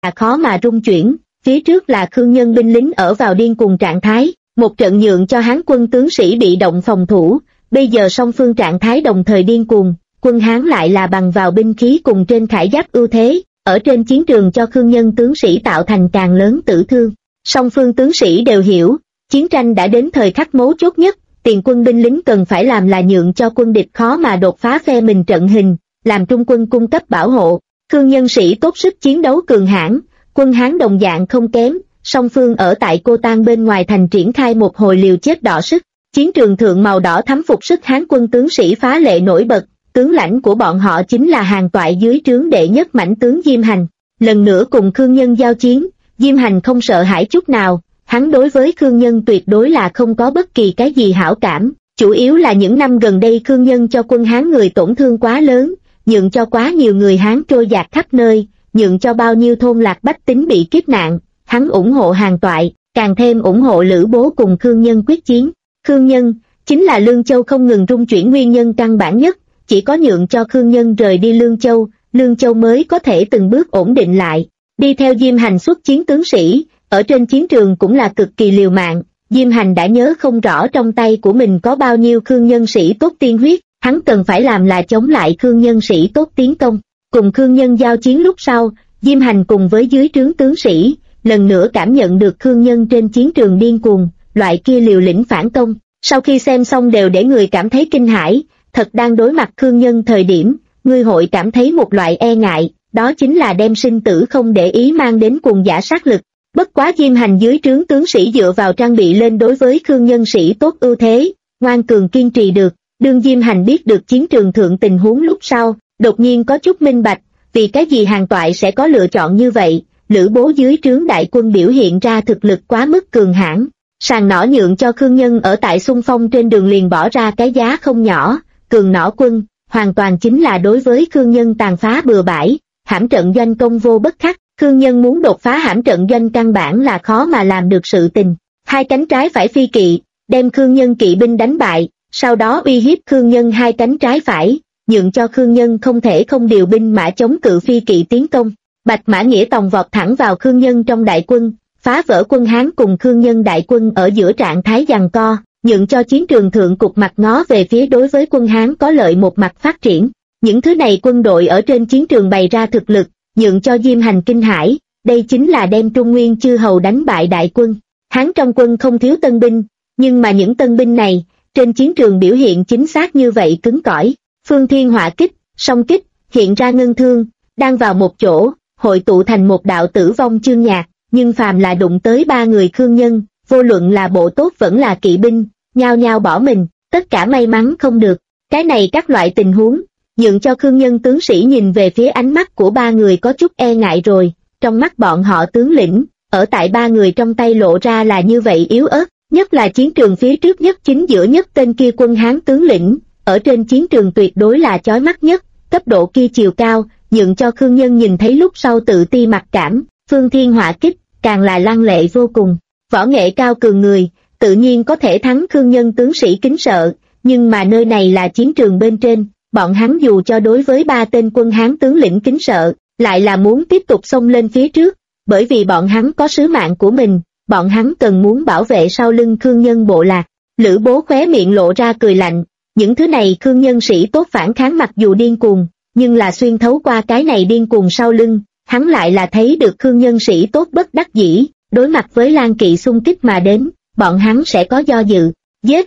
khó mà rung chuyển, phía trước là Khương Nhân binh lính ở vào điên cuồng trạng thái, một trận nhượng cho Hán quân tướng sĩ bị động phòng thủ, bây giờ song phương trạng thái đồng thời điên cuồng, quân Hán lại là bằng vào binh khí cùng trên khải giáp ưu thế, ở trên chiến trường cho Khương Nhân tướng sĩ tạo thành càng lớn tử thương. Song phương tướng sĩ đều hiểu, chiến tranh đã đến thời khắc mấu chốt nhất, tiền quân binh lính cần phải làm là nhượng cho quân địch khó mà đột phá phe mình trận hình, làm trung quân cung cấp bảo hộ. Khương Nhân sĩ tốt sức chiến đấu cường hãn, quân Hán đồng dạng không kém, song phương ở tại Cô Tang bên ngoài thành triển khai một hồi liều chết đọ sức. Chiến trường thượng màu đỏ thắm phục sức Hán quân tướng sĩ phá lệ nổi bật, tướng lãnh của bọn họ chính là hàng toại dưới trướng đệ nhất mãnh tướng Diêm Hành. Lần nữa cùng Khương Nhân giao chiến, Diêm Hành không sợ hãi chút nào, hắn đối với Khương Nhân tuyệt đối là không có bất kỳ cái gì hảo cảm, chủ yếu là những năm gần đây Khương Nhân cho quân Hán người tổn thương quá lớn, nhượng cho quá nhiều người Hán trôi dạt khắp nơi, nhượng cho bao nhiêu thôn lạc bách tính bị kiếp nạn, hắn ủng hộ hàng toại, càng thêm ủng hộ Lữ Bố cùng Khương Nhân quyết chiến. Khương Nhân chính là Lương Châu không ngừng rung chuyển nguyên nhân căn bản nhất, chỉ có nhượng cho Khương Nhân rời đi Lương Châu mới có thể từng bước ổn định lại. Đi theo Diêm Hành xuất chiến tướng sĩ, ở trên chiến trường cũng là cực kỳ liều mạng, Diêm Hành đã nhớ không rõ trong tay của mình có bao nhiêu Khương Nhân sĩ tốt tiên huyết, hắn cần phải làm là chống lại Khương Nhân sĩ tốt tiến công. Cùng Khương Nhân giao chiến lúc sau, Diêm Hành cùng với dưới trướng tướng sĩ, lần nữa cảm nhận được Khương Nhân trên chiến trường điên cuồng, loại kia liều lĩnh phản công. Sau khi xem xong đều để người cảm thấy kinh hãi, thật đang đối mặt Khương Nhân thời điểm, ngươi hội cảm thấy một loại e ngại, đó chính là đem sinh tử không để ý mang đến cuồng dã sát lực. Bất quá Diêm Hành dưới trướng tướng sĩ dựa vào trang bị lên đối với Khương Nhân sĩ tốt ưu thế, ngoan cường kiên trì được. Đương Diêm Hành biết được chiến trường thượng tình huống lúc sau, đột nhiên có chút minh bạch, vì cái gì hàng toại sẽ có lựa chọn như vậy. Lữ Bố dưới trướng đại quân biểu hiện ra thực lực quá mức cường hãn, sàng nỏ nhượng cho Khương Nhân ở tại xung phong trên đường liền bỏ ra cái giá không nhỏ, cường nỏ quân, hoàn toàn chính là đối với Khương Nhân tàn phá bừa bãi, hãm trận doanh công vô bất khắc. Khương Nhân muốn đột phá hãm trận doanh căn bản là khó mà làm được sự tình. Hai cánh trái phải phi kỵ, đem Khương Nhân kỵ binh đánh bại, sau đó uy hiếp Khương Nhân hai cánh trái phải, nhượng cho Khương Nhân không thể không điều binh mã chống cự phi kỵ tiến công. Bạch Mã Nghĩa Tòng vọt thẳng vào Khương Nhân trong đại quân, phá vỡ quân Hán cùng Khương Nhân đại quân ở giữa trạng thái giằng co, nhượng cho chiến trường thượng cục mặt ngó về phía đối với quân Hán có lợi một mặt phát triển. Những thứ này quân đội ở trên chiến trường bày ra thực lực, nhượng cho Diêm Hành kinh hãi, đây chính là đem Trung Nguyên chư hầu đánh bại đại quân. Hán trong quân không thiếu tân binh, nhưng mà những tân binh này, trên chiến trường biểu hiện chính xác như vậy cứng cỏi. Phương Thiên hỏa kích, song kích, hiện ra ngân thương, đang vào một chỗ, hội tụ thành một đạo tử vong chương nhạc, nhưng phàm là đụng tới ba người Khương Nhân, vô luận là bộ tốt vẫn là kỵ binh, nhao nhao bỏ mình, tất cả may mắn không được. Cái này các loại tình huống, nhượng cho Khương Nhân tướng sĩ nhìn về phía ánh mắt của ba người có chút e ngại rồi, trong mắt bọn họ tướng lĩnh, ở tại ba người trong tay lộ ra là như vậy yếu ớt, nhất là chiến trường phía trước nhất chính giữa nhất tên kia quân Hán tướng lĩnh, ở trên chiến trường tuyệt đối là chói mắt nhất, cấp độ kia chiều cao, nhượng cho Khương Nhân nhìn thấy lúc sau tự ti mặc cảm. Phương Thiên hỏa kích, càng là lăng lệ vô cùng, võ nghệ cao cường người, tự nhiên có thể thắng Khương Nhân tướng sĩ kính sợ, nhưng mà nơi này là chiến trường bên trên, bọn hắn dù cho đối với ba tên quân Hán tướng lĩnh kính sợ, lại là muốn tiếp tục xông lên phía trước, bởi vì bọn hắn có sứ mạng của mình, bọn hắn cần muốn bảo vệ sau lưng Khương Nhân bộ lạc. Lữ Bố khóe miệng lộ ra cười lạnh, những thứ này Khương Nhân sĩ tốt phản kháng mặc dù điên cuồng, nhưng là xuyên thấu qua cái này điên cuồng sau lưng, hắn lại là thấy được Khương Nhân sĩ tốt bất đắc dĩ, đối mặt với Lan Kỵ xung kích mà đến, bọn hắn sẽ có do dự, giết.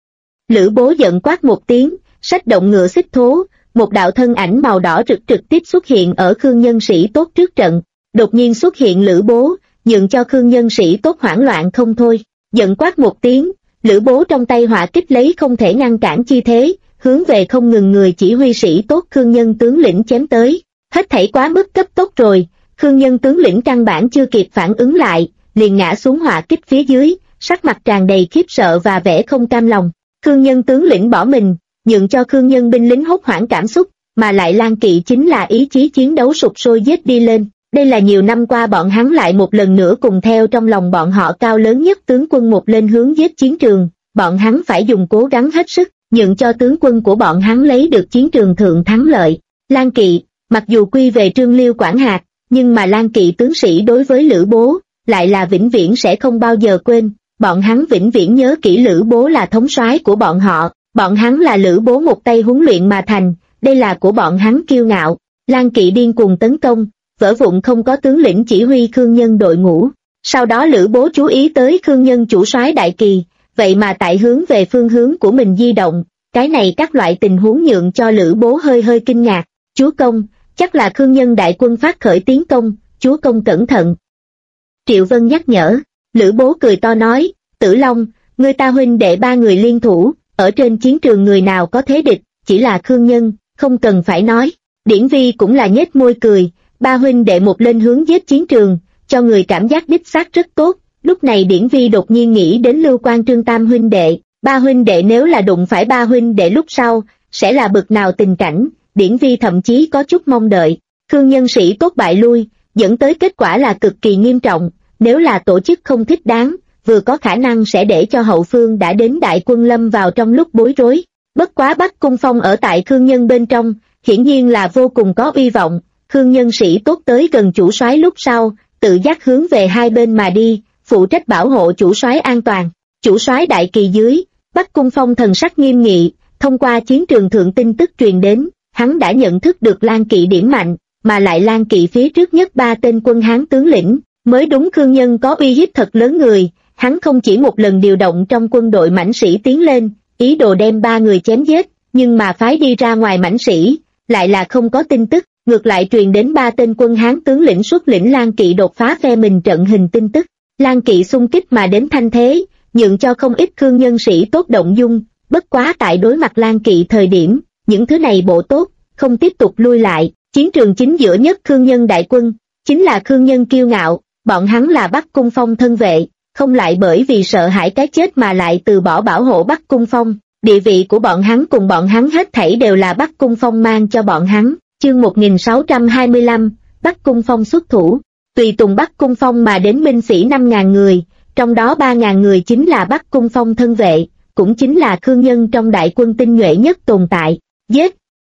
Lữ Bố giận quát một tiếng, xách động ngựa xích thố, một đạo thân ảnh màu đỏ rực trực tiếp xuất hiện ở Khương Nhân sĩ tốt trước trận, đột nhiên xuất hiện Lữ Bố, nhượng cho Khương Nhân sĩ tốt hoảng loạn không thôi, giận quát một tiếng, Lữ Bố trong tay hỏa kích lấy không thể ngăn cản chi thế, hướng về không ngừng người chỉ huy sĩ tốt Khương Nhân tướng lĩnh chém tới, hết thảy quá mức cấp tốc rồi, Khương Nhân tướng lĩnh căn bản chưa kịp phản ứng lại, liền ngã xuống hỏa kích phía dưới, sắc mặt tràn đầy khiếp sợ và vẻ không cam lòng. Khương Nhân tướng lĩnh bỏ mình, nhượng cho Khương Nhân binh lính hốt hoảng cảm xúc, mà lại Lan Kỵ chính là ý chí chiến đấu sục sôi giết đi lên. Đây là nhiều năm qua bọn hắn lại một lần nữa cùng theo trong lòng bọn họ cao lớn nhất tướng quân một lên hướng giết chiến trường, bọn hắn phải dùng cố gắng hết sức, nhượng cho tướng quân của bọn hắn lấy được chiến trường thượng thắng lợi. Lan Kỵ, mặc dù quy về Trương Liêu quản hạt, nhưng mà Lan Kỵ tướng sĩ đối với Lữ Bố, lại là vĩnh viễn sẽ không bao giờ quên, bọn hắn vĩnh viễn nhớ kỹ Lữ Bố là thống soái của bọn họ, bọn hắn là Lữ Bố một tay huấn luyện mà thành, đây là của bọn hắn kiêu ngạo. Lan Kỵ điên cuồng tấn công, vỡ vụn không có tướng lĩnh chỉ huy Khương Nhân đội ngũ. Sau đó Lữ Bố chú ý tới Khương Nhân chủ soái đại kỳ, vậy mà tại hướng về phương hướng của mình di động, cái này các loại tình huống nhượng cho Lữ Bố hơi kinh ngạc. Chúa công, chắc là Khương Nhân đại quân phát khởi tiến công, chúa công cẩn thận. Triệu Vân nhắc nhở, Lữ Bố cười to nói, Tử Long, ngươi ta huynh đệ ba người liên thủ, ở trên chiến trường người nào có thế địch, chỉ là Khương Nhân, không cần phải nói. Điển Vi cũng là nhếch môi cười, ba huynh đệ một lên hướng giết chiến trường, cho người cảm giác đích xác rất tốt. Lúc này Điển Vi đột nhiên nghĩ đến Lưu Quan Trương tam huynh đệ, ba huynh đệ nếu là đụng phải ba huynh đệ lúc sau, sẽ là bực nào tình cảnh. Điển Vi thậm chí có chút mong đợi, Khương Nhân sĩ tốt bại lui, dẫn tới kết quả là cực kỳ nghiêm trọng, nếu là tổ chức không thích đáng, vừa có khả năng sẽ để cho hậu phương đã đến đại quân lâm vào trong lúc bối rối. Bất quá Bắc Cung Phong ở tại Khương Nhân bên trong, hiển nhiên là vô cùng có uy vọng, Khương Nhân sĩ tốt tới gần chủ soái lúc sau, tự giác hướng về hai bên mà đi, phụ trách bảo hộ chủ soái an toàn. Chủ soái đại kỳ dưới, Bắc Cung Phong thần sắc nghiêm nghị, thông qua chiến trường thượng tin tức truyền đến, hắn đã nhận thức được Lan Kỵ điểm mạnh, mà lại Lan Kỵ phía trước nhất ba tên quân Hán tướng lĩnh, mới đúng Khương Nhân có uy hiếp thật lớn người, hắn không chỉ một lần điều động trong quân đội mãnh sĩ tiến lên, ý đồ đem ba người chém giết, nhưng mà phái đi ra ngoài mãnh sĩ, lại là không có tin tức, ngược lại truyền đến ba tên quân Hán tướng lĩnh xuất lĩnh Lan Kỵ đột phá phe mình trận hình tin tức. Lan Kỵ xung kích mà đến thanh thế, nhượng cho không ít Khương Nhân sĩ tốt động dung, bất quá tại đối mặt Lan Kỵ thời điểm, những thứ này bộ tốt, không tiếp tục lui lại, chiến trường chính giữa nhất Khương Nhân đại quân, chính là Khương Nhân kiêu ngạo, bọn hắn là Bắc Cung Phong thân vệ, không lại bởi vì sợ hãi cái chết mà lại từ bỏ bảo hộ Bắc Cung Phong, địa vị của bọn hắn cùng bọn hắn hết thảy đều là Bắc Cung Phong mang cho bọn hắn. Chương 1625, Bắc Cung Phong xuất thủ, tùy tùng Bắc Cung Phong mà đến binh sĩ 5.000 người, trong đó 3.000 người chính là Bắc Cung Phong thân vệ, cũng chính là Khương Nhân trong đại quân tinh nhuệ nhất tồn tại. Giết!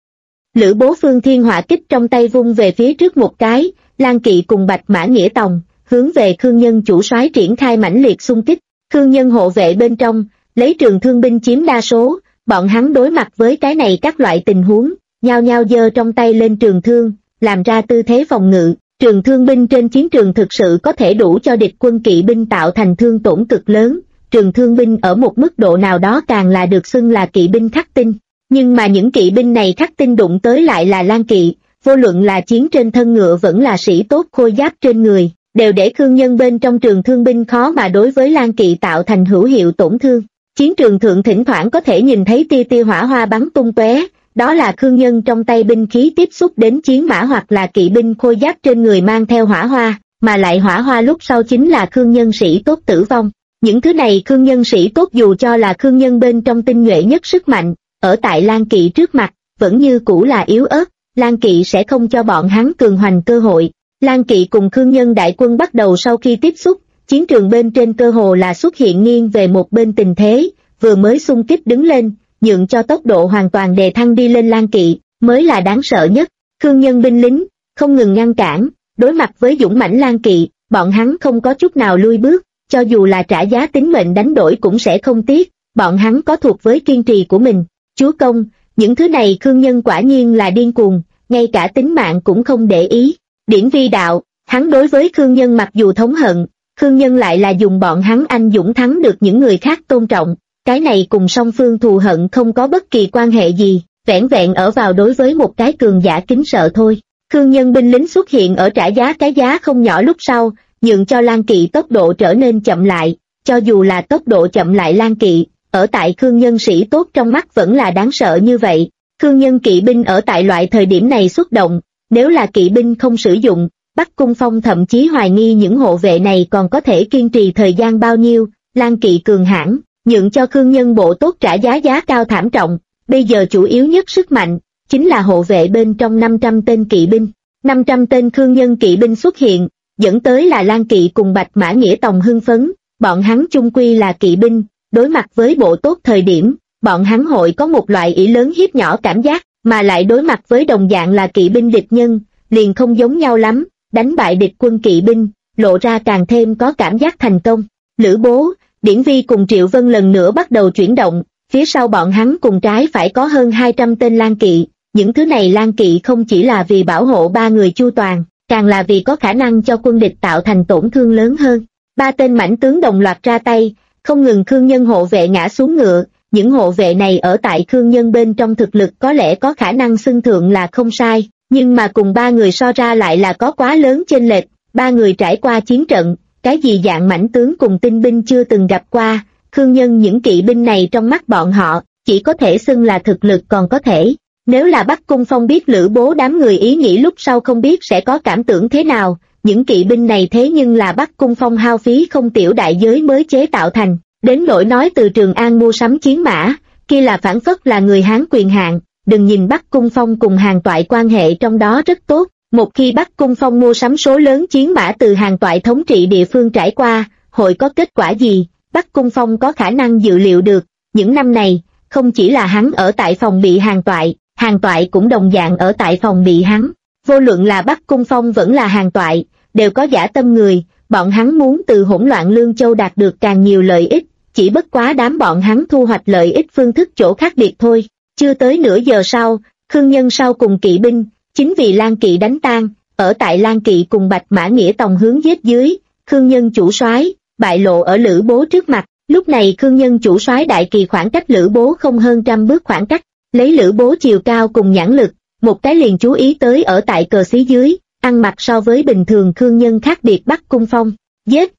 Lữ Bố Phương Thiên hỏa kích trong tay vung về phía trước một cái, Lan Kỵ cùng Bạch Mã Nghĩa Tòng, hướng về Khương Nhân chủ soái triển khai mãnh liệt xung kích. Khương Nhân hộ vệ bên trong, lấy trường thương binh chiếm đa số, bọn hắn đối mặt với cái này các loại tình huống, nhao nhao giơ trong tay lên trường thương, làm ra tư thế phòng ngự. Trường thương binh trên chiến trường thực sự có thể đủ cho địch quân kỵ binh tạo thành thương tổn cực lớn, trường thương binh ở một mức độ nào đó càng là được xưng là kỵ binh khắc tinh. Nhưng mà những kỵ binh này khắc tinh đụng tới lại là Lan Kỵ, vô luận là chiến trên thân ngựa vẫn là sĩ tốt khôi giáp trên người, đều để Khương Nhân bên trong trường thương binh khó mà đối với Lan Kỵ tạo thành hữu hiệu tổn thương. Chiến trường thượng thỉnh thoảng có thể nhìn thấy tia tia hỏa hoa bắn tung tóe, đó là Khương Nhân trong tay binh khí tiếp xúc đến chiến mã hoặc là kỵ binh khôi giáp trên người mang theo hỏa hoa, mà lại hỏa hoa lúc sau chính là Khương Nhân sĩ tốt tử vong. Những thứ này Khương Nhân sĩ tốt dù cho là Khương Nhân bên trong tinh nhuệ nhất sức mạnh, ở tại Lan Kỵ trước mặt, vẫn như cũ là yếu ớt, Lan Kỵ sẽ không cho bọn hắn cường hoành cơ hội. Lan Kỵ cùng Khương Nhân đại quân bắt đầu sau khi tiếp xúc, chiến trường bên trên cơ hồ là xuất hiện nghiêng về một bên tình thế, vừa mới xung kích đứng lên, nhượng cho tốc độ hoàn toàn đề thăng đi lên Lan Kỵ, mới là đáng sợ nhất. Khương Nhân binh lính, không ngừng ngăn cản, đối mặt với dũng mãnh Lan Kỵ, bọn hắn không có chút nào lui bước, cho dù là trả giá tính mệnh đánh đổi cũng sẽ không tiếc, bọn hắn có thuộc với kiên trì của mình. Chúa công, những thứ này Khương Nhân quả nhiên là điên cuồng, ngay cả tính mạng cũng không để ý. Điển Vi đạo, hắn đối với Khương Nhân mặc dù thống hận, Khương Nhân lại là dùng bọn hắn anh dũng thắng được những người khác tôn trọng, cái này cùng song phương thù hận không có bất kỳ quan hệ gì, vẻn vẹn ở vào đối với một cái cường giả kính sợ thôi. Khương Nhân binh lính xuất hiện ở trả giá cái giá không nhỏ lúc sau, nhượng cho Lan Kỵ tốc độ trở nên chậm lại, cho dù là tốc độ chậm lại Lan Kỵ, ở tại Khương Nhân sĩ tốt trong mắt vẫn là đáng sợ như vậy. Khương Nhân kỵ binh ở tại loại thời điểm này xuất động, nếu là kỵ binh không sử dụng, Bắc Cung Phong thậm chí hoài nghi những hộ vệ này còn có thể kiên trì thời gian bao nhiêu. Lan Kỵ cường hãn, nhượng cho Khương Nhân bộ tốt trả giá cao thảm trọng, bây giờ chủ yếu nhất sức mạnh, chính là hộ vệ bên trong 500 tên kỵ binh. 500 tên Khương Nhân kỵ binh xuất hiện, dẫn tới là Lan Kỵ cùng Bạch Mã Nghĩa Tòng hưng phấn, bọn hắn chung quy là kỵ binh, đối mặt với bộ tốt thời điểm, bọn hắn hội có một loại ỷ lớn hiếp nhỏ cảm giác, mà lại đối mặt với đồng dạng là kỵ binh địch nhân, liền không giống nhau lắm. đánh bại địch quân kỵ binh, lộ ra càng thêm có cảm giác thành công. Lữ Bố, Điển Vi cùng Triệu Vân lần nữa bắt đầu chuyển động, phía sau bọn hắn cùng trái phải có hơn 200 tên lang kỵ, những thứ này lang kỵ không chỉ là vì bảo hộ ba người chu toàn, càng là vì có khả năng cho quân địch tạo thành tổn thương lớn hơn. Ba tên mãnh tướng đồng loạt ra tay, không ngừng Khương Nhân hộ vệ ngã xuống ngựa, những hộ vệ này ở tại Khương Nhân bên trong thực lực có lẽ có khả năng xưng thượng là không sai, nhưng mà cùng ba người so ra lại là có quá lớn chênh lệch. Ba người trải qua chiến trận, cái gì dạng mãnh tướng cùng tinh binh chưa từng gặp qua, Khương Nhân những kỵ binh này trong mắt bọn họ, chỉ có thể xưng là thực lực còn có thể. Nếu là Bắc Cung Phong biết Lữ Bố đám người ý nghĩ lúc sau không biết sẽ có cảm tưởng thế nào, những kỵ binh này thế nhưng là Bắc Cung Phong hao phí không tiểu đại giới mới chế tạo thành, đến nỗi nói từ Trường An mua sắm chiến mã, kia là phản phất là người Hán quyền hạn, đừng nhìn Bắc Cung Phong cùng Hàn Toại quan hệ trong đó rất tốt. Một khi Bắc Cung Phong mua sắm số lớn chiến mã từ Hàn Toại thống trị địa phương trải qua, hội có kết quả gì, Bắc Cung Phong có khả năng dự liệu được. Những năm này, không chỉ là hắn ở tại phòng bị Hàn Toại cũng đồng dạng ở tại phòng bị hắn. Vô luận là Bắc Cung Phong vẫn là Hàn Toại, đều có dã tâm người, bọn hắn muốn từ hỗn loạn Lương Châu đạt được càng nhiều lợi ích, chỉ bất quá đám bọn hắn thu hoạch lợi ích phương thức chỗ khác biệt thôi. Chưa tới nửa giờ sau, Khương Nhân sau cùng kỵ binh, chính vì Lang Kỵ đánh tan, ở tại Lang Kỵ cùng Bạch Mã Nghĩa Tòng hướng giết dưới, Khương Nhân chủ soái bại lộ ở Lữ Bố trước mặt. Lúc này Khương Nhân chủ soái đại kỳ khoảng cách Lữ Bố không hơn 100 bước khoảng cách, lấy Lữ Bố chiều cao cùng nhãn lực, một cái liền chú ý tới ở tại cờ xí dưới, ăn mặc so với bình thường Khương Nhân khác biệt Bắc Cung Phong, giết.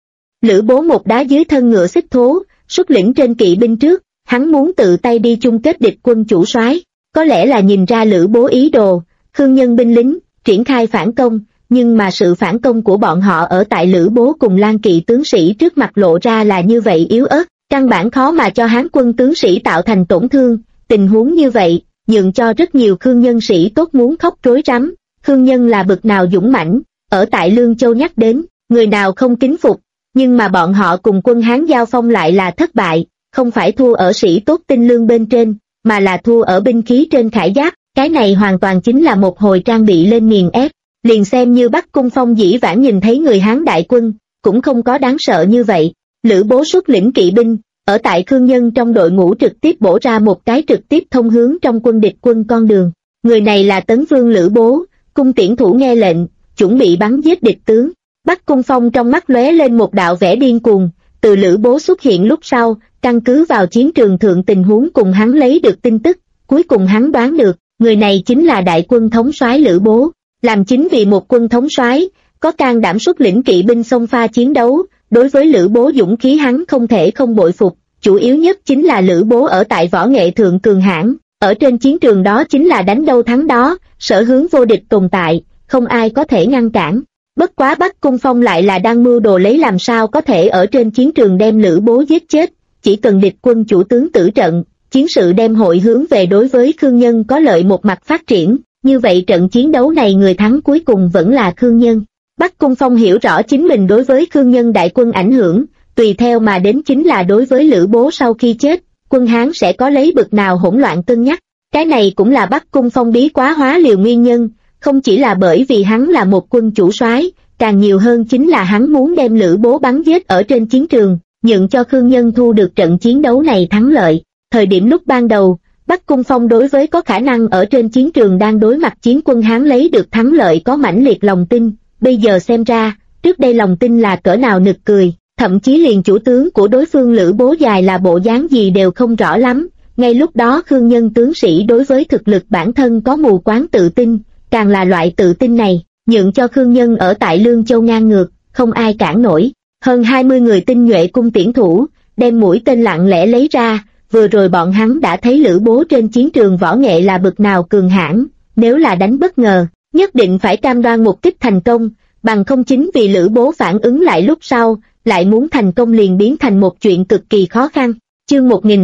Lữ Bố một đá dưới thân ngựa xích thố, xuất lĩnh trên kỵ binh trước, hắn muốn tự tay đi chung kết địch quân chủ soái. Có lẽ là nhìn ra Lữ Bố ý đồ, Khương Nhân binh lính triển khai phản công, nhưng mà sự phản công của bọn họ ở tại Lữ Bố cùng Lang Kỵ tướng sĩ trước mặt lộ ra là như vậy yếu ớt, căn bản khó mà cho Hán quân tướng sĩ tạo thành tổn thương. Tình huống như vậy, nhượng cho rất nhiều Khương Nhân sĩ tốt muốn khóc rối rắm. Khương Nhân là bực nào dũng mãnh, ở tại Lương Châu nhắc đến, người nào không kính phục, nhưng mà bọn họ cùng quân Hán giao phong lại là thất bại, không phải thua ở sĩ tốt tinh lương bên trên, mà là thua ở binh khí trên khải giáp. Cái này hoàn toàn chính là một hồi trang bị lên nghiền ép, liền xem như Bắc Cung Phong dĩ vãng nhìn thấy người Hán đại quân, cũng không có đáng sợ như vậy. Lữ Bố xuất lĩnh kỵ binh, ở tại Khương Nhân trong đội ngũ trực tiếp bổ ra một cái trực tiếp thông hướng trong quân địch quân con đường. Người này là Tấn Vương Lữ Bố, cung tiễn thủ nghe lệnh, chuẩn bị bắn giết địch tướng. Bắc Cung Phong trong mắt lóe lên một đạo vẻ điên cuồng, từ Lữ Bố xuất hiện lúc sau, căn cứ vào chiến trường thượng tình huống cùng hắn lấy được tin tức, cuối cùng hắn đoán được, người này chính là đại quân thống soái Lữ Bố. Làm chính vì một quân thống soái, có can đảm xuất lĩnh kỵ binh xông pha chiến đấu, đối với Lữ Bố dũng khí hắn không thể không bội phục, chủ yếu nhất chính là Lữ Bố ở tại võ nghệ thượng cường hãn, ở trên chiến trường đó chính là đánh đâu thắng đó, sở hướng vô địch tồn tại, không ai có thể ngăn cản. Bất quá Bắc Cung Phong lại là đang mưu đồ lấy làm sao có thể ở trên chiến trường đem Lữ Bố giết chết, chỉ cần địch quân chủ tướng tử trận, chiến sự đem hội hướng về đối với Khương Nhân có lợi một mặt phát triển, như vậy trận chiến đấu này người thắng cuối cùng vẫn là Khương Nhân. Bắc Cung Phong hiểu rõ chính mình đối với Khương Nhân đại quân ảnh hưởng, tùy theo mà đến chính là đối với Lữ Bố sau khi chết, quân Hán sẽ có lấy bực nào hỗn loạn cân nhắc. Cái này cũng là Bắc Cung Phong bí quá hóa liều nguyên nhân, không chỉ là bởi vì hắn là một quân chủ soái, càng nhiều hơn chính là hắn muốn đem Lữ Bố bắn giết ở trên chiến trường, nhượng cho Khương Nhân thu được trận chiến đấu này thắng lợi. Thời điểm lúc ban đầu, Bắc Cung Phong đối với có khả năng ở trên chiến trường đang đối mặt chiến quân Hán lấy được thắng lợi có mãnh liệt lòng tin, bây giờ xem ra, trước đây lòng tin là cỡ nào nực cười, thậm chí liền chủ tướng của đối phương Lữ Bố dài là bộ dáng gì đều không rõ lắm. Ngay lúc đó Khương Nhân tướng sĩ đối với thực lực bản thân có mù quáng tự tin, càng là loại tự tin này, nhượng cho Khương Nhân ở tại Lương Châu ngang ngược, không ai cản nổi. Hơn 20 người tinh nhuệ cung tiễn thủ, đem mũi tên lặng lẽ lấy ra, vừa rồi bọn hắn đã thấy Lữ Bố trên chiến trường võ nghệ là bực nào cường hãn, nếu là đánh bất ngờ, nhất định phải cam đoan một kích thành công, bằng không chính vì Lữ Bố phản ứng lại lúc sau, lại muốn thành công liền biến thành một chuyện cực kỳ khó khăn. Chương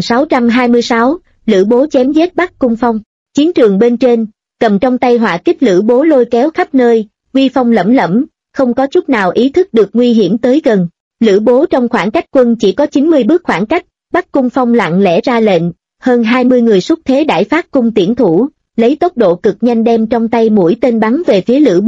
1626, Lữ Bố chém giết Bắc Cung Phong. Chiến trường bên trên, cầm trong tay hỏa kích Lữ Bố lôi kéo khắp nơi, uy phong lẫm lẫm, không có chút nào ý thức được nguy hiểm tới gần. Lữ Bố trong khoảng cách quân chỉ có 90 bước khoảng cách, Bắc Cung Phong lặng lẽ ra lệnh, hơn 20 người xúc thế đãi phát cung tiễn thủ, lấy tốc độ cực nhanh đem trong tay mũi tên bắn về phía Lữ Bố,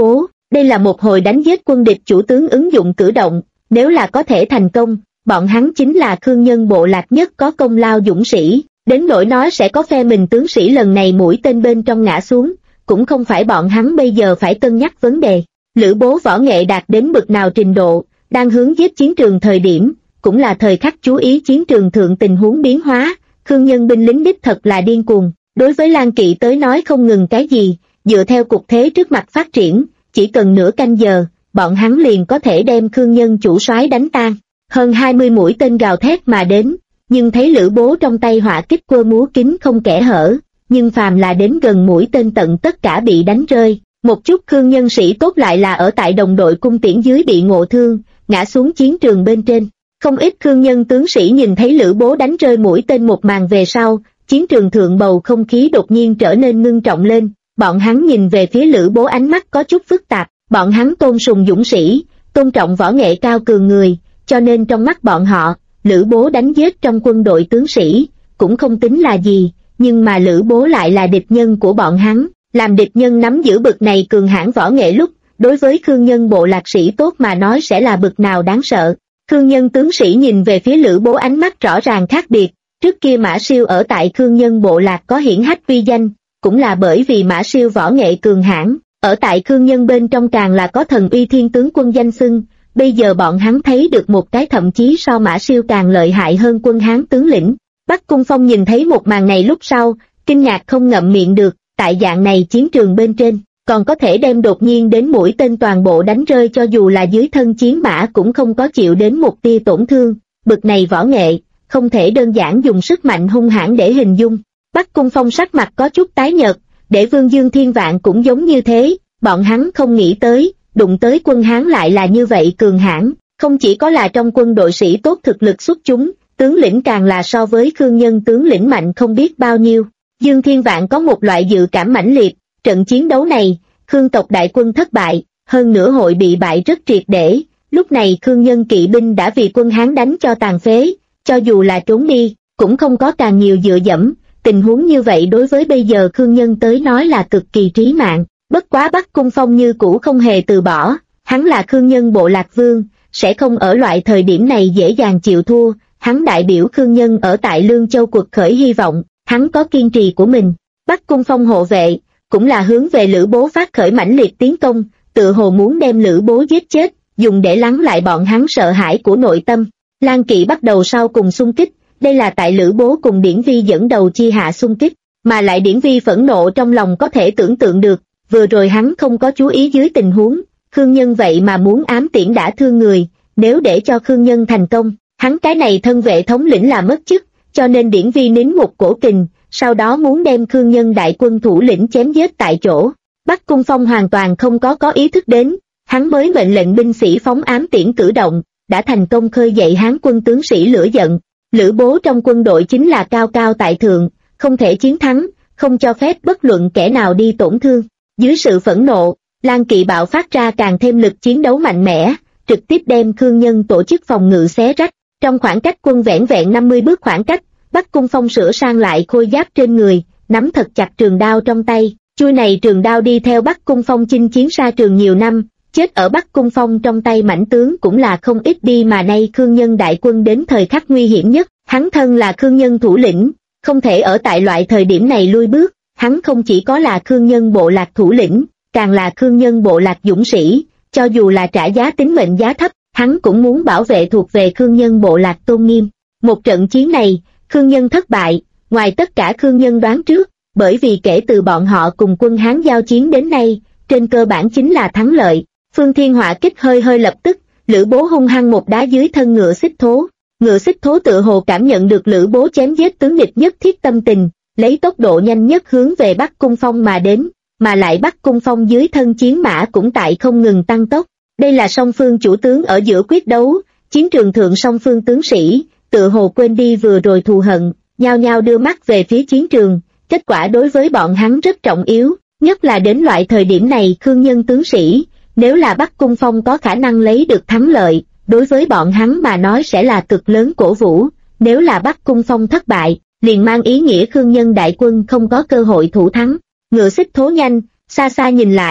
Đây là một hồi đánh giết quân địch chủ tướng ứng dụng cử động, nếu là có thể thành công, bọn hắn chính là Khương Nhân bộ lạc nhất có công lao dũng sĩ, đến nỗi nói sẽ có phe mình tướng sĩ lần này mũi tên bên trong ngã xuống, cũng không phải bọn hắn bây giờ phải cân nhắc vấn đề. Lữ Bố võ nghệ đạt đến bậc nào trình độ, đang hướng giết chiến trường thời điểm, cũng là thời khắc chú ý chiến trường thượng tình huống biến hóa, Khương Nhân binh lính đích thật là điên cuồng, đối với Lan Kỵ tới nói không ngừng cái gì, dựa theo cục thế trước mặt phát triển, chỉ cần nửa canh giờ, bọn hắn liền có thể đem Khương Nhân chủ soái đánh tan. Hơn 20 mũi tên gào thét mà đến, nhưng thấy Lữ Bố trong tay hỏa kích quơ múa kín không kẽ hở, nhưng phàm là đến gần mũi tên tận tất cả bị đánh rơi. Một chút Khương Nhân sĩ tốt lại là ở tại đồng đội cung tiễn dưới bị ngộ thương, ngã xuống chiến trường bên trên. Không ít Khương Nhân tướng sĩ nhìn thấy Lữ Bố đánh rơi mũi tên một màn về sau, chiến trường thượng bầu không khí đột nhiên trở nên ngưng trọng lên, bọn hắn nhìn về phía Lữ Bố ánh mắt có chút phức tạp, bọn hắn tôn sùng dũng sĩ, tôn trọng võ nghệ cao cường người, cho nên trong mắt bọn họ, Lữ Bố đánh giết trong quân đội tướng sĩ, cũng không tính là gì, nhưng mà Lữ Bố lại là địch nhân của bọn hắn, làm địch nhân nắm giữ bực này cường hãn võ nghệ lúc, đối với Khương Nhân bộ lạc sĩ tốt mà nói sẽ là bực nào đáng sợ. Khương Nhân tướng sĩ nhìn về phía Lữ Bố ánh mắt rõ ràng khác biệt, trước kia Mã Siêu ở tại Khương Nhân bộ lạc có hiển hách uy danh, cũng là bởi vì Mã Siêu võ nghệ cường hãn, ở tại Khương Nhân bên trong càng là có thần uy thiên tướng quân danh xưng, bây giờ bọn hắn thấy được một cái thậm chí so Mã Siêu càng lợi hại hơn quân Hán tướng lĩnh. Bắc Cung Phong nhìn thấy một màn này lúc sau, kinh ngạc không ngậm miệng được, tại dạng này chiến trường bên trên, còn có thể đem đột nhiên đến mũi tên toàn bộ đánh rơi cho dù là dưới thân chiến mã cũng không có chịu đến một tia tổn thương, bực này võ nghệ, không thể đơn giản dùng sức mạnh hung hãn để hình dung. Bắc Cung Phong sắc mặt có chút tái nhợt, để Vương Dương Thiên Vạn cũng giống như thế, bọn hắn không nghĩ tới, đụng tới quân Hán lại là như vậy cường hãn, không chỉ có là trong quân đội sĩ tốt thực lực xuất chúng, tướng lĩnh càng là so với Khương Nhân tướng lĩnh mạnh không biết bao nhiêu. Dương Thiên Vạn có một loại dự cảm mãnh liệt, trận chiến đấu này, Khương tộc đại quân thất bại, hơn nữa hội bị bại rất triệt để, lúc này Khương Nhân kỵ binh đã vì quân Hán đánh cho tàn phế, cho dù là trốn đi, cũng không có càng nhiều dựa dẫm, tình huống như vậy đối với bây giờ Khương Nhân tới nói là cực kỳ trí mạng, bất quá Bắc Cung Phong như cũ không hề từ bỏ, hắn là Khương Nhân bộ lạc vương, sẽ không ở loại thời điểm này dễ dàng chịu thua, hắn đại biểu Khương Nhân ở tại Lương Châu quật khởi hy vọng, hắn có kiên trì của mình. Bắc Cung Phong hộ vệ, cũng là hướng về Lữ Bố phát khởi mãnh liệt tiến công, tự hồ muốn đem Lữ Bố giết chết, dùng để lắng lại bọn hắn sợ hãi của nội tâm. Lan Kỵ bắt đầu sau cùng xung kích, đây là tại Lữ Bố cùng Điển Vi dẫn đầu chi hạ xung kích, mà lại Điển Vi phẫn nộ trong lòng có thể tưởng tượng được, vừa rồi hắn không có chú ý dưới tình huống, Khương Nhân vậy mà muốn ám tiễn đả thương người, nếu để cho Khương Nhân thành công, hắn cái này thân vệ thống lĩnh là mất chức, cho nên Điển Vi nín một cổ kình, sau đó muốn đem Khương Nhân đại quân thủ lĩnh chém giết tại chỗ. Bắc Cung Phong hoàn toàn không có ý thức đến, hắn mới mệnh lệnh binh sĩ phóng ám tiễn cử động, đã thành công khơi dậy Hán quân tướng sĩ lửa giận. Lữ Bố trong quân đội chính là cao cao tại thượng, không thể chiến thắng, không cho phép bất luận kẻ nào đi tổn thương. Dưới sự phẫn nộ, Lan Kỵ bạo phát ra càng thêm lực chiến đấu mạnh mẽ, trực tiếp đem Khương Nhân tổ chức phòng ngự xé rách. Trong khoảng cách quân vẻn vẹn 50 bước khoảng cách, Bắc Cung Phong sửa sang lại khôi giáp trên người, nắm thật chặt trường đao trong tay. Chuôi này trường đao đi theo Bắc Cung Phong chinh chiến xa trường nhiều năm, chết ở Bắc Cung Phong trong tay mãnh tướng cũng là không ít đi mà nay Khương Nhân đại quân đến thời khắc nguy hiểm nhất, hắn thân là Khương Nhân thủ lĩnh, không thể ở tại loại thời điểm này lui bước, hắn không chỉ có là Khương Nhân bộ lạc thủ lĩnh, càng là Khương Nhân bộ lạc dũng sĩ, cho dù là trả giá tính mệnh giá thấp, hắn cũng muốn bảo vệ thuộc về Khương Nhân bộ lạc tôn nghiêm. Một trận chiến này, Khương Nhân thất bại, ngoài tất cả Khương Nhân đoán trước, bởi vì kể từ bọn họ cùng quân Hán giao chiến đến nay, trên cơ bản chính là thắng lợi. Phương Thiên Hỏa kích hơi lập tức, Lữ Bố hung hăng một đá dưới thân ngựa xích thố. Ngựa xích thố tự hồ cảm nhận được Lữ Bố chém giết tướng địch nhất thiết tâm tình, lấy tốc độ nhanh nhất hướng về Bắc Cung Phong mà đến, mà lại Bắc Cung Phong dưới thân chiến mã cũng tại không ngừng tăng tốc. Đây là song phương chủ tướng ở giữa quyết đấu, chiến trường thượng song phương tướng sĩ, tự hồ quên đi vừa rồi thù hận, nhao nhao đưa mắt về phía chiến trường, kết quả đối với bọn hắn rất trọng yếu, nhất là đến loại thời điểm này Khương Nhân tướng sĩ, nếu là Bắc Cung Phong có khả năng lấy được thắng lợi, đối với bọn hắn mà nói sẽ là cực lớn cổ vũ, nếu là Bắc Cung Phong thất bại, liền mang ý nghĩa Khương Nhân đại quân không có cơ hội thủ thắng. Ngựa xích thố nhanh, xa xa nhìn lại,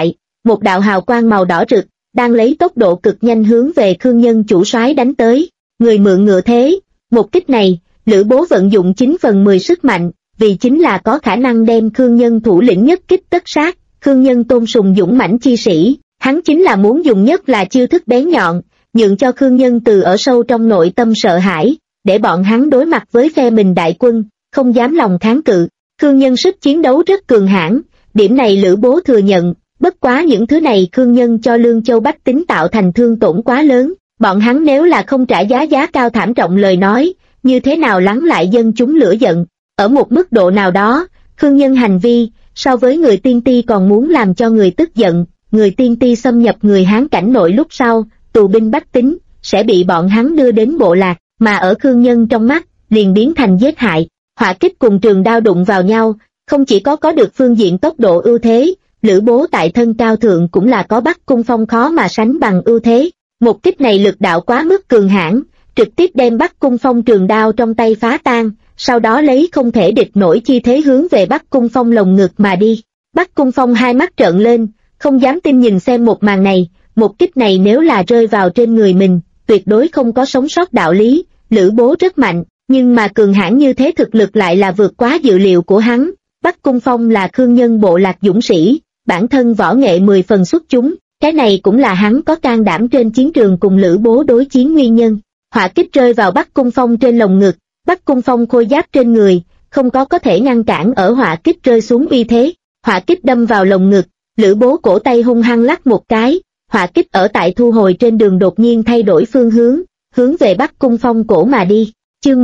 một đạo hào quang màu đỏ rực, đang lấy tốc độ cực nhanh hướng về Khương Nhân chủ soái đánh tới. Người mượn ngựa thế, một kích này, Lữ Bố vận dụng 9/10 sức mạnh, vì chính là có khả năng đem Khương Nhân thủ lĩnh nhất kích tất sát. Khương Nhân tôn sùng dũng mãnh chi sĩ, hắn chính là muốn dùng nhất là chiêu thức bén nhọn, nhượng cho Khương Nhân từ ở sâu trong nội tâm sợ hãi, để bọn hắn đối mặt với phe mình đại quân, không dám lòng kháng cự. Khương Nhân sức chiến đấu rất cường hãn, điểm này Lữ Bố thừa nhận, bất quá những thứ này Khương Nhân cho Lương Châu bách tính tạo thành thương tổn quá lớn, bọn hắn nếu là không trả giá cao thảm trọng lời nói, như thế nào lắng lại dân chúng lửa giận. Ở một mức độ nào đó, Khương Nhân hành vi, so với người Tiên Ti còn muốn làm cho người tức giận. Người Tiên Ti xâm nhập người Hán cảnh nội lúc sau, tù binh bách tính, sẽ bị bọn hắn đưa đến bộ lạc, mà ở Khương Nhân trong mắt, liền biến thành giết hại. Hỏa kích cùng trường đao đụng vào nhau, không chỉ có được phương diện tốc độ ưu thế, Lữ Bố tại thân cao thượng cũng là có Bắc Cung Phong khó mà sánh bằng ưu thế. Một kích này lực đạo quá mức cường hãn, trực tiếp đem Bắc Cung Phong trường đao trong tay phá tan, sau đó lấy không thể địch nổi chi thế hướng về Bắc Cung Phong lồng ngực mà đi. Bắc Cung Phong hai mắt trợn lên, không dám tin nhìn xem một màn này, một kích này nếu là rơi vào trên người mình, tuyệt đối không có sống sót đạo lý. Lữ Bố rất mạnh, nhưng mà cường hãn như thế thực lực lại là vượt quá dự liệu của hắn. Bắc Cung Phong là Khương Nhân bộ lạc dũng sĩ, bản thân võ nghệ 10 phần xuất chúng, cái này cũng là hắn có can đảm trên chiến trường cùng Lữ Bố đối chiến nguyên nhân. Hỏa kích rơi vào Bắc Cung Phong trên lồng ngực, Bắc Cung Phong khôi giáp trên người, không có thể ngăn cản ở hỏa kích rơi xuống uy thế. Hỏa kích đâm vào lồng ngực, Lữ Bố cổ tay hung hăng lắc một cái, hỏa kích ở tại thu hồi trên đường đột nhiên thay đổi phương hướng về Bắc Cung Phong cổ mà đi. Chương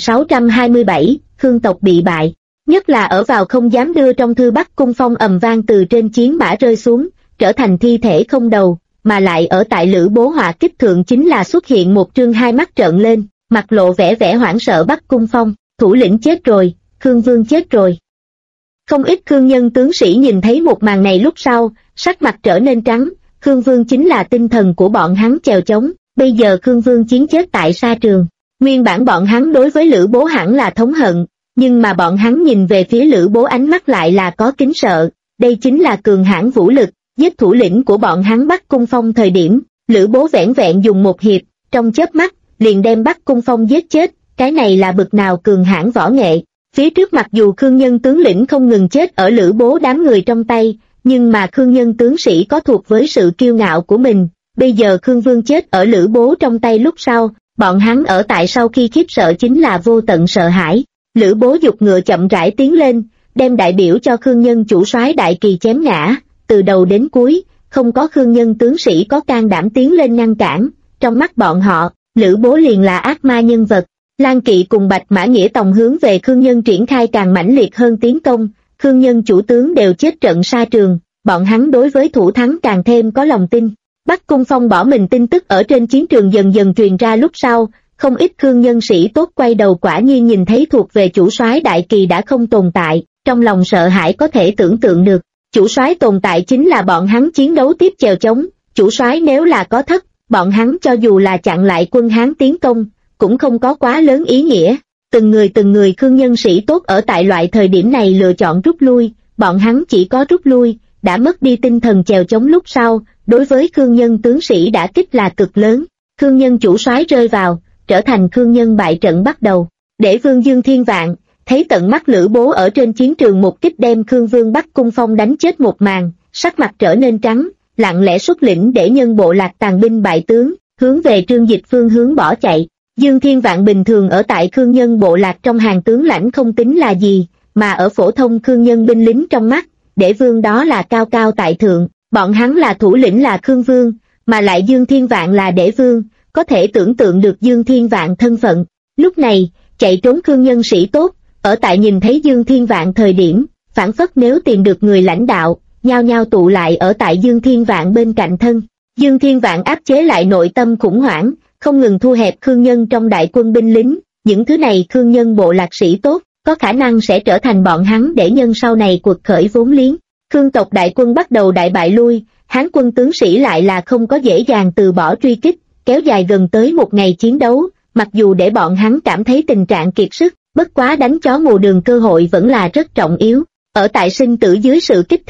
1627, Khương tộc bị bại. Nhất là ở vào không dám đưa trong thư Bắc Cung Phong ầm vang từ trên chiến mã rơi xuống, trở thành thi thể không đầu, mà lại ở tại Lữ Bố hỏa kích thượng chính là xuất hiện một trương hai mắt trợn lên, mặt lộ vẻ hoảng sợ Bắc Cung Phong, thủ lĩnh chết rồi, Khương Vương chết rồi. Không ít Khương Nhân tướng sĩ nhìn thấy một màn này lúc sau, sắc mặt trở nên trắng. Khương Vương chính là tinh thần của bọn hắn chèo chống, bây giờ Khương Vương chiến chết tại sa trường. Nguyên bản bọn hắn đối với Lữ Bố hẳn là thống hận, nhưng mà bọn hắn nhìn về phía Lữ Bố ánh mắt lại là có kính sợ, đây chính là cường hãn vũ lực, giết thủ lĩnh của bọn hắn Bắc Cung Phong thời điểm, Lữ Bố vẻn vẹn dùng một hiệp, trong chớp mắt, liền đem Bắc Cung Phong giết chết, cái này là bực nào cường hãn võ nghệ. Phía trước mặc dù Khương Nhân tướng lĩnh không ngừng chết ở Lữ Bố đám người trong tay, nhưng mà Khương Nhân tướng sĩ có thuộc với sự kiêu ngạo của mình, bây giờ Khương Vương chết ở Lữ Bố trong tay lúc sau, bọn hắn ở tại sau khi khiếp sợ chính là vô tận sợ hãi. Lữ Bố giục ngựa chậm rãi tiến lên, đem đại biểu cho Khương Nhân chủ soái đại kỳ chém ngã, từ đầu đến cuối, không có Khương Nhân tướng sĩ có can đảm tiến lên ngăn cản, trong mắt bọn họ, Lữ Bố liền là ác ma nhân vật. Lan Kỵ cùng Bạch Mã Nghĩa Tòng hướng về Khương Nhân triển khai càng mãnh liệt hơn tiến công, Khương Nhân chủ tướng đều chết trận sa trường, bọn hắn đối với thủ thắng càng thêm có lòng tin. Bắc Cung Phong bỏ mình tin tức ở trên chiến trường dần dần truyền ra lúc sau, không ít Khương Nhân sĩ tốt quay đầu quả nhiên nhìn thấy thuộc về chủ soái đại kỳ đã không tồn tại, trong lòng sợ hãi có thể tưởng tượng được. Chủ soái tồn tại chính là bọn hắn chiến đấu tiếp chèo chống, chủ soái nếu là có thất, bọn hắn cho dù là chặn lại quân Hán tiến công, cũng không có quá lớn ý nghĩa. Từng người Khương Nhân sĩ tốt ở tại loại thời điểm này lựa chọn rút lui, bọn hắn chỉ có rút lui, đã mất đi tinh thần chèo chống lúc sau, đối với Khương Nhân tướng sĩ đã kích là cực lớn. Khương Nhân chủ soái rơi vào, trở thành Khương Nhân bại trận bắt đầu. Để Vương Dương Thiên Vạn thấy tận mắt Lữ Bố ở trên chiến trường một kích đem Khương Vương Bắc Cung Phong đánh chết một màn, sắc mặt trở nên trắng, lặng lẽ xuất lĩnh để nhân bộ lạc tàn binh bại tướng, hướng về Trương Dịch phương hướng bỏ chạy. Dương Thiên Vạn bình thường ở tại Khương Nhân bộ lạc trong hàng tướng lãnh không tính là gì, mà ở phổ thông Khương Nhân binh lính trong mắt, Để Vương đó là cao cao tại thượng, bọn hắn là thủ lĩnh là Khương Vương, mà lại Dương Thiên Vạn là Để Vương, có thể tưởng tượng được Dương Thiên Vạn thân phận. Lúc này, chạy trốn Khương nhân sĩ tốt, ở tại nhìn thấy Dương Thiên Vạn thời điểm, phản phất nếu tìm được người lãnh đạo, nhao nhao tụ lại ở tại Dương Thiên Vạn bên cạnh thân. Dương Thiên Vạn áp chế lại nội tâm khủng hoảng, không ngừng thu hẹp Khương nhân trong đại quân binh lính, những thứ này Khương nhân bộ lạc sĩ tốt, có khả năng sẽ trở thành bọn hắn để nhân sau này cuộc khởi vốn liếng. Khương tộc đại quân bắt đầu đại bại lui, Hán quân tướng sĩ lại là không có dễ dàng từ bỏ truy kích, kéo dài gần tới một ngày chiến đấu, mặc dù để bọn hắn cảm thấy tình trạng kiệt sức, bất quá đánh chó mù đường cơ hội vẫn là rất trọng yếu. Ở tại sinh tử dưới sự kích thích,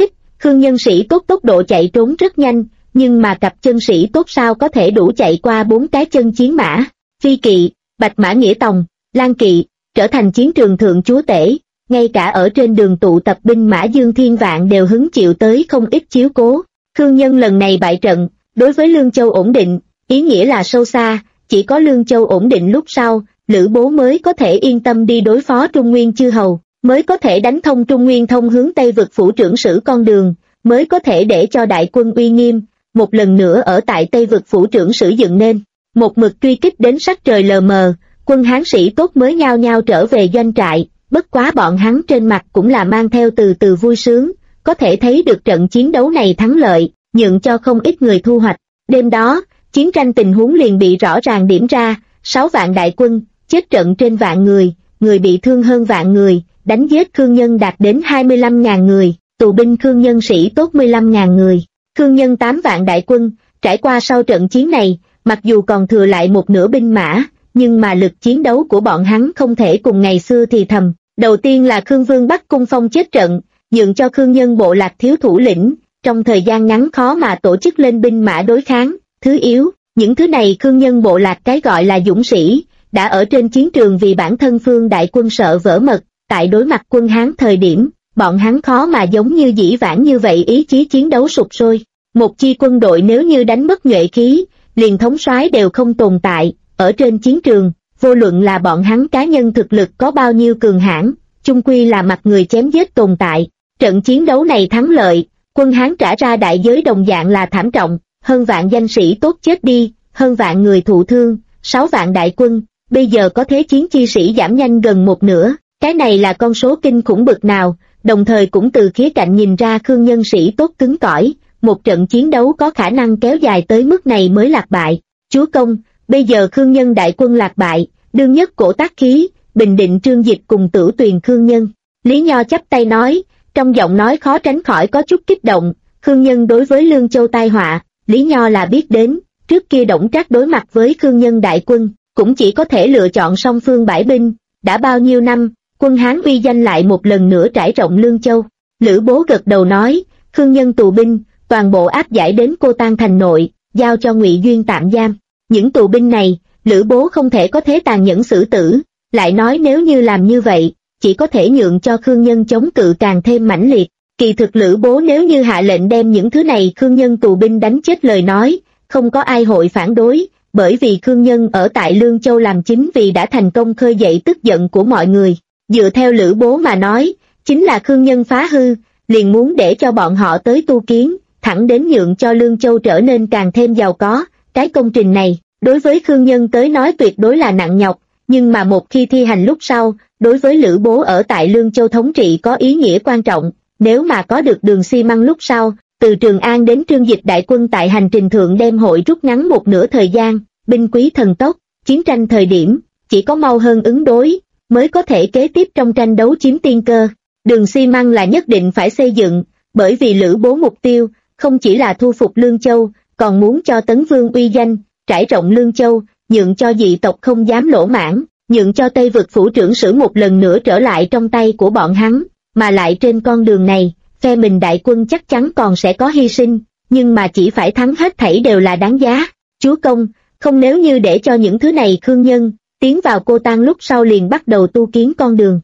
Khương nhân sĩ tốt tốc độ chạy trốn rất nhanh, nhưng mà cặp chân sĩ tốt sao có thể đủ chạy qua 4 cái chân chiến mã, Phi Kỵ, Bạch Mã Nghĩa Tòng, Lan Kỵ, trở thành chiến trường thượng chúa tể, ngay cả ở trên đường tụ tập binh mã Dương Thiên Vạn đều hứng chịu tới không ít chiếu cố. Khương nhân lần này bại trận, đối với Lương Châu ổn định, ý nghĩa là sâu xa, chỉ có Lương Châu ổn định lúc sau, Lữ Bố mới có thể yên tâm đi đối phó Trung Nguyên chư hầu, mới có thể đánh thông Trung Nguyên thông hướng Tây vực phủ trưởng sử con đường, mới có thể để cho đại quân uy nghiêm, một lần nữa ở tại Tây vực phủ trưởng sử dựng nên. Một mực truy kích đến sắc trời lờ mờ, quân Hán sĩ tốt mới nhao nhao trở về doanh trại, bất quá bọn hắn trên mặt cũng là mang theo từ từ vui sướng, có thể thấy được trận chiến đấu này thắng lợi, nhượng cho không ít người thu hoạch. Đêm đó, chiến tranh tình huống liền bị rõ ràng điểm ra, 6 vạn đại quân, chết trận trên vạn người bị thương hơn vạn người, đánh giết Khương nhân đạt đến 25.000 người, tù binh Khương nhân sĩ tốt 15.000 người. Khương nhân 8 vạn đại quân, trải qua sau trận chiến này, mặc dù còn thừa lại một nửa binh mã, nhưng mà lực chiến đấu của bọn hắn không thể cùng ngày xưa thì thầm. Đầu tiên là Khương Vương Bắc Cung Phong chết trận, nhượng cho Khương nhân bộ lạc thiếu thủ lĩnh, trong thời gian ngắn khó mà tổ chức lên binh mã đối kháng. Thứ yếu, những thứ này Khương nhân bộ lạc cái gọi là dũng sĩ, đã ở trên chiến trường vì bản thân phương đại quân sợ vỡ mật, tại đối mặt quân Hán thời điểm, bọn hắn khó mà giống như dĩ vãng như vậy ý chí chiến đấu sục sôi. Một chi quân đội nếu như đánh mất nhuệ khí, liền thống soái đều không tồn tại, ở trên chiến trường, vô luận là bọn hắn cá nhân thực lực có bao nhiêu cường hãn, chung quy là mặt người chém giết tồn tại. Trận chiến đấu này thắng lợi, quân Hán trả ra đại giới đồng dạng là thảm trọng, hơn vạn danh sĩ tốt chết đi, hơn vạn người thụ thương, 6 vạn đại quân, bây giờ có thế chiến chi sĩ giảm nhanh gần một nửa, cái này là con số kinh khủng bực nào, đồng thời cũng từ khía cạnh nhìn ra Khương nhân sĩ tốt cứng cỏi, một trận chiến đấu có khả năng kéo dài tới mức này mới lạc bại. Chúa công, bây giờ Khương nhân đại quân lạc bại, đương nhất cổ tác khí, bình định Trương Dịch cùng Tử Tuyền Khương nhân. Lý Nho chắp tay nói, trong giọng nói khó tránh khỏi có chút kích động. Khương nhân đối với Lương Châu tai họa, Lý Nho là biết đến, trước kia Đổng Trác đối mặt với Khương nhân đại quân, cũng chỉ có thể lựa chọn song phương bãi binh, đã bao nhiêu năm, quân Hán uy danh lại một lần nữa trải rộng Lương Châu. Lữ Bố gật đầu nói, Khương nhân tù binh, toàn bộ áp giải đến Cô Tan thành nội, giao cho Ngụy Duyên tạm giam. Những tù binh này, Lữ Bố không thể có thế tàn nhẫn xử tử, lại nói nếu như làm như vậy, chỉ có thể nhượng cho Khương nhân chống cự càng thêm mãnh liệt. Kỳ thực Lữ Bố nếu như hạ lệnh đem những thứ này Khương nhân tù binh đánh chết lời nói, không có ai hội phản đối, bởi vì Khương nhân ở tại Lương Châu làm chính vì đã thành công khơi dậy tức giận của mọi người. Dựa theo Lữ Bố mà nói, chính là Khương nhân phá hư, liền muốn để cho bọn họ tới tu kiến, thẳng đến nhượng cho Lương Châu trở nên càng thêm giàu có. Cái công trình này, đối với Khương nhân tới nói tuyệt đối là nặng nhọc, nhưng mà một khi thi hành lúc sau, đối với Lữ Bố ở tại Lương Châu thống trị có ý nghĩa quan trọng. Nếu mà có được đường xi măng lúc sau, từ Trường An đến Trương Dịch đại quân tại hành trình thượng đem hội rút ngắn một nửa thời gian, binh quý thần tốc, chiến tranh thời điểm, chỉ có mau hơn ứng đối, mới có thể kế tiếp trong tranh đấu chiếm tiên cơ. Đường xi măng là nhất định phải xây dựng, bởi vì Lữ Bố mục tiêu, không chỉ là thu phục Lương Châu, còn muốn cho Tấn Vương uy danh, trải rộng Lương Châu, nhượng cho dị tộc không dám lỗ mãn, nhượng cho Tây vực phủ trưởng sử một lần nữa trở lại trong tay của bọn hắn, mà lại trên con đường này, phe mình đại quân chắc chắn còn sẽ có hy sinh, nhưng mà chỉ phải thắng hết thảy đều là đáng giá. Chúa công, không nếu như để cho những thứ này Khương nhân, tiến vào Cô Tan lúc sau liền bắt đầu tu kiến con đường.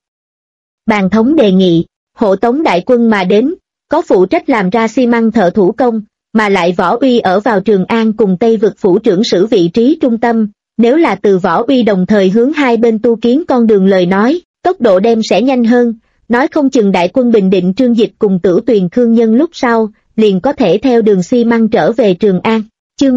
Bàn thống đề nghị, hộ tống đại quân mà đến, có phụ trách làm ra xi măng thợ thủ công, mà lại Võ Uy ở vào Trường An cùng Tây vực phủ trưởng sử vị trí trung tâm, nếu là từ Võ Uy đồng thời hướng hai bên tu kiến con đường lời nói, tốc độ đem sẽ nhanh hơn, nói không chừng đại quân bình định Trương Dịch cùng Tử Tuyền Khương nhân lúc sau, liền có thể theo đường xi măng trở về Trường An. Chương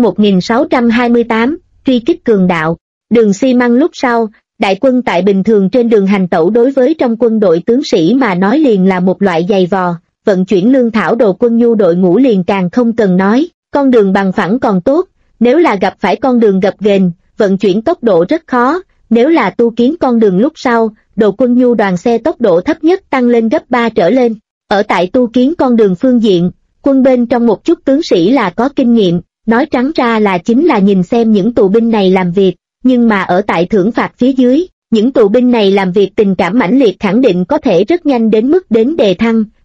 1628, truy kích cường đạo. Đường xi măng lúc sau, đại quân tại bình thường trên đường hành tẩu đối với trong quân đội tướng sĩ mà nói liền là một loại giày vò, vận chuyển lương thảo đồ quân nhu đội ngũ liền càng không cần nói, con đường bằng phẳng còn tốt, nếu là gặp phải con đường gập ghềnh, vận chuyển tốc độ rất khó, nếu là tu kiến con đường lúc sau, đồ quân nhu đoàn xe tốc độ thấp nhất tăng lên gấp 3 trở lên. Ở tại tu kiến con đường phương diện, quân bên trong một chút tướng sĩ là có kinh nghiệm, nói trắng ra là chính là nhìn xem những tù binh này làm việc, nhưng mà ở tại thưởng phạt phía dưới, những tù binh này làm việc tình cảm mãnh liệt khẳng định có thể rất nhanh đến mức đến đề thăng,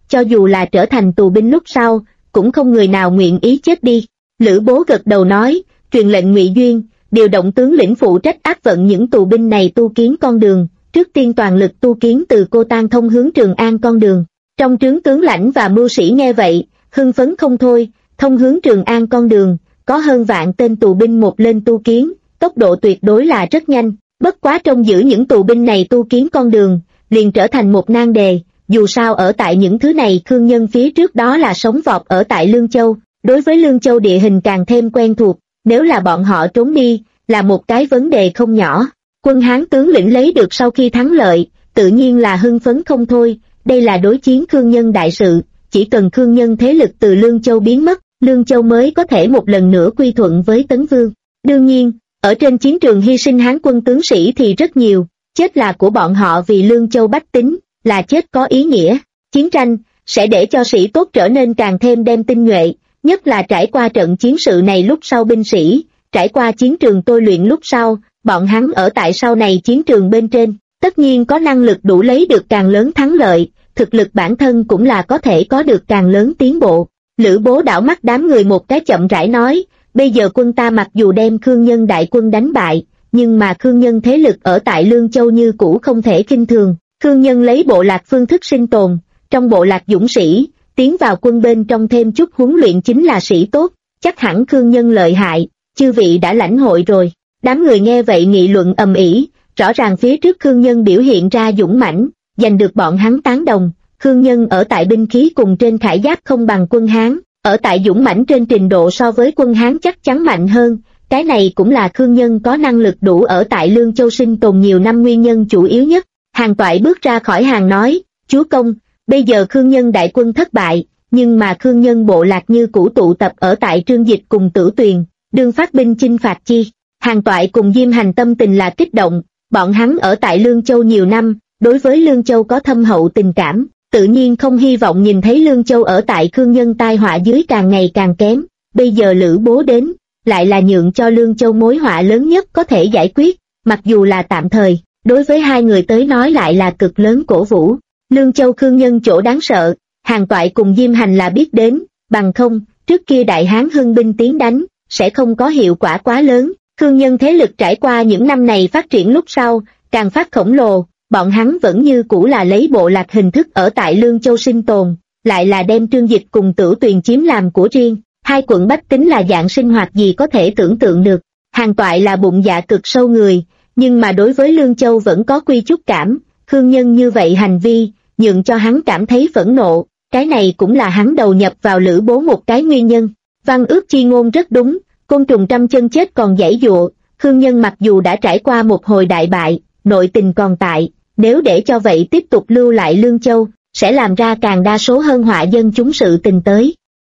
cho dù là trở thành tù binh lúc sau, cũng không người nào nguyện ý chết đi. Lữ Bố gật đầu nói, truyền lệnh Ngụy Duyên, điều động tướng lĩnh phụ trách áp vận những tù binh này tu kiến con đường, trước tiên toàn lực tu kiến từ Cô Tan thông hướng Trường An con đường. Trong trướng tướng lãnh và mưu sĩ nghe vậy, hưng phấn không thôi, thông hướng Trường An con đường, có hơn vạn tên tù binh một lên tu kiến, tốc độ tuyệt đối là rất nhanh, bất quá trông giữ những tù binh này tu kiến con đường, liền trở thành một nan đề, dù sao ở tại những thứ này Khương Nhân phía trước đó là sống vọt ở tại Lương Châu, đối với Lương Châu địa hình càng thêm quen thuộc, nếu là bọn họ trốn đi, là một cái vấn đề không nhỏ. Quân Hán tướng lĩnh lấy được sau khi thắng lợi, tự nhiên là hưng phấn không thôi, đây là đối chiến Khương Nhân đại sự, chỉ cần Khương Nhân thế lực từ Lương Châu biến mất, Lương Châu mới có thể một lần nữa quy thuận với Tấn Vương. Đương nhiên, ở trên chiến trường hy sinh Hán quân tướng sĩ thì rất nhiều, chết là của bọn họ vì Lương Châu bách tính, là chết có ý nghĩa. Chiến tranh sẽ để cho sĩ tốt trở nên càng thêm đem tinh nhuệ, nhất là trải qua trận chiến sự này lúc sau binh sĩ, trải qua chiến trường tôi luyện lúc sau, bọn hắn ở tại sau này chiến trường bên trên, tất nhiên có năng lực đủ lấy được càng lớn thắng lợi, thực lực bản thân cũng là có thể có được càng lớn tiến bộ. Lữ Bố đảo mắt đám người một cái chậm rãi nói, bây giờ quân ta mặc dù đem Khương Nhân đại quân đánh bại, nhưng mà Khương Nhân thế lực ở tại Lương Châu như cũ không thể khinh thường. Khương Nhân lấy bộ lạc phương thức sinh tồn, trong bộ lạc dũng sĩ, tiến vào quân bên trong thêm chút huấn luyện chính là sĩ tốt, chắc hẳn Khương Nhân lợi hại, chư vị đã lãnh hội rồi. Đám người nghe vậy nghị luận ầm ĩ, rõ ràng phía trước Khương Nhân biểu hiện ra dũng mãnh, giành được bọn hắn tán đồng. Khương Nhân ở tại binh khí cùng trên khải giáp không bằng quân Hán, ở tại dũng mãnh trên trình độ so với quân Hán chắc chắn mạnh hơn, cái này cũng là Khương Nhân có năng lực đủ ở tại Lương Châu sinh tồn nhiều năm nguyên nhân chủ yếu nhất. Hàn Toại bước ra khỏi hàng nói, chúa công, bây giờ Khương Nhân đại quân thất bại, nhưng mà Khương Nhân bộ lạc như cũ tụ tập ở tại Trương Dịch cùng Tử Tuyền, đương phát binh chinh phạt chi. Hàn Toại cùng Diêm Hành tâm tình là kích động, bọn hắn ở tại Lương Châu nhiều năm, đối với Lương Châu có thâm hậu tình cảm, tự nhiên không hy vọng nhìn thấy Lương Châu ở tại Khương Nhân tai họa dưới càng ngày càng kém. Bây giờ Lữ Bố đến, lại là nhượng cho Lương Châu mối họa lớn nhất có thể giải quyết, mặc dù là tạm thời, đối với hai người tới nói lại là cực lớn cổ vũ. Lương Châu Khương Nhân chỗ đáng sợ, Hàn Toại cùng Diêm Hành là biết đến, bằng không, trước kia Đại Hán hưng binh tiến đánh, sẽ không có hiệu quả quá lớn. Khương Nhân thế lực trải qua những năm này phát triển lúc sau, càng phát khổng lồ, bọn hắn vẫn như cũ là lấy bộ lạc hình thức ở tại Lương Châu sinh tồn, lại là đem Trương Dịch cùng Tử Tuyền chiếm làm của riêng, hai quận bách tính là dạng sinh hoạt gì có thể tưởng tượng được. Hàn Toại là bụng dạ cực sâu người, nhưng mà đối với Lương Châu vẫn có quy chút cảm, Khương Nhân như vậy hành vi, nhượng cho hắn cảm thấy phẫn nộ, cái này cũng là hắn đầu nhập vào Lữ Bố một cái nguyên nhân. Văn ước chi ngôn rất đúng, côn trùng trăm chân chết còn giãy giụa, Khương Nhân mặc dù đã trải qua một hồi đại bại, nội tình còn tại, nếu để cho vậy tiếp tục lưu lại Lương Châu, sẽ làm ra càng đa số hơn họa dân chúng sự tình tới.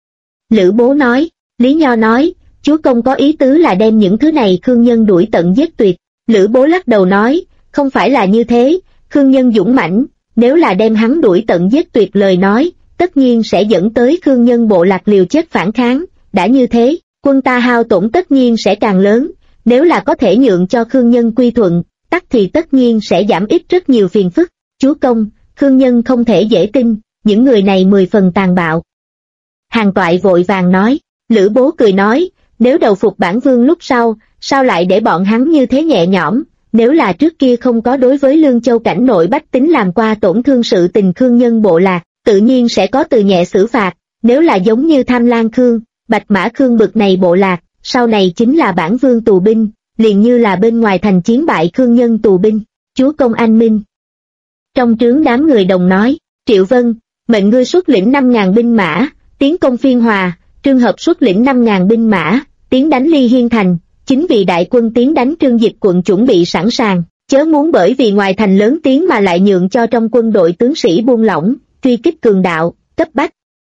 Lữ Bố nói, Lý Nho nói, chúa công có ý tứ là đem những thứ này Khương Nhân đuổi tận giết tuyệt. Lữ Bố lắc đầu nói, không phải là như thế, Khương Nhân dũng mãnh, nếu là đem hắn đuổi tận giết tuyệt lời nói, tất nhiên sẽ dẫn tới Khương Nhân bộ lạc liều chết phản kháng, đã như thế, quân ta hao tổn tất nhiên sẽ càng lớn, nếu là có thể nhượng cho Khương Nhân quy thuận, tắc thì tất nhiên sẽ giảm ít rất nhiều phiền phức. Chúa công, Khương Nhân không thể dễ tin, những người này 10 phần tàn bạo. Hàn Toại vội vàng nói, Lữ Bố cười nói, nếu đầu phục bản vương lúc sau, sao lại để bọn hắn như thế nhẹ nhõm, nếu là trước kia không có đối với Lương Châu cảnh nội bách tính làm qua tổn thương sự tình Khương Nhân bộ lạc, tự nhiên sẽ có từ nhẹ xử phạt, nếu là giống như Tham Lan Khương, Bạch Mã Khương bực này bộ lạc, sau này chính là bản vương tù binh, liền như là bên ngoài thành chiến bại Khương Nhân tù binh. Chúa công anh minh. Trong trướng đám người đồng nói, Triệu Vân, mệnh ngươi xuất lĩnh 5.000 binh mã, tiến công Phiên Hòa, Trương Hợp xuất lĩnh 5.000 binh mã, tiến đánh Ly Hiên thành, chính vì đại quân tiến đánh Trương Dịch quận chuẩn bị sẵn sàng, chớ muốn bởi vì ngoài thành lớn tiếng mà lại nhượng cho trong quân đội tướng sĩ buông lỏng, truy kích cường đạo, cấp bách.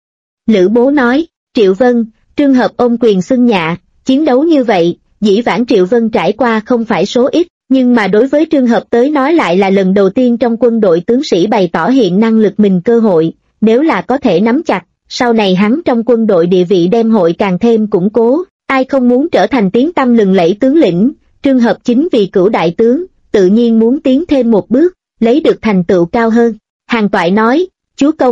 Lữ Bố nói, Triệu Vân, Trương Hợp ôm quyền xưng nhạ, chiến đấu như vậy, dĩ vãng Triệu Vân trải qua không phải số ít, nhưng mà đối với Trương Hợp tới nói lại là lần đầu tiên trong quân đội tướng sĩ bày tỏ hiện năng lực mình cơ hội, nếu là có thể nắm chặt, sau này hắn trong quân đội địa vị đem hội càng thêm củng cố, ai không muốn trở thành tiếng tăm lừng lẫy tướng lĩnh. Trương Hợp chính vì cửu đại tướng, tự nhiên muốn tiến thêm một bước, lấy được thành tựu cao hơn. Hàn Toại nói, chúa công,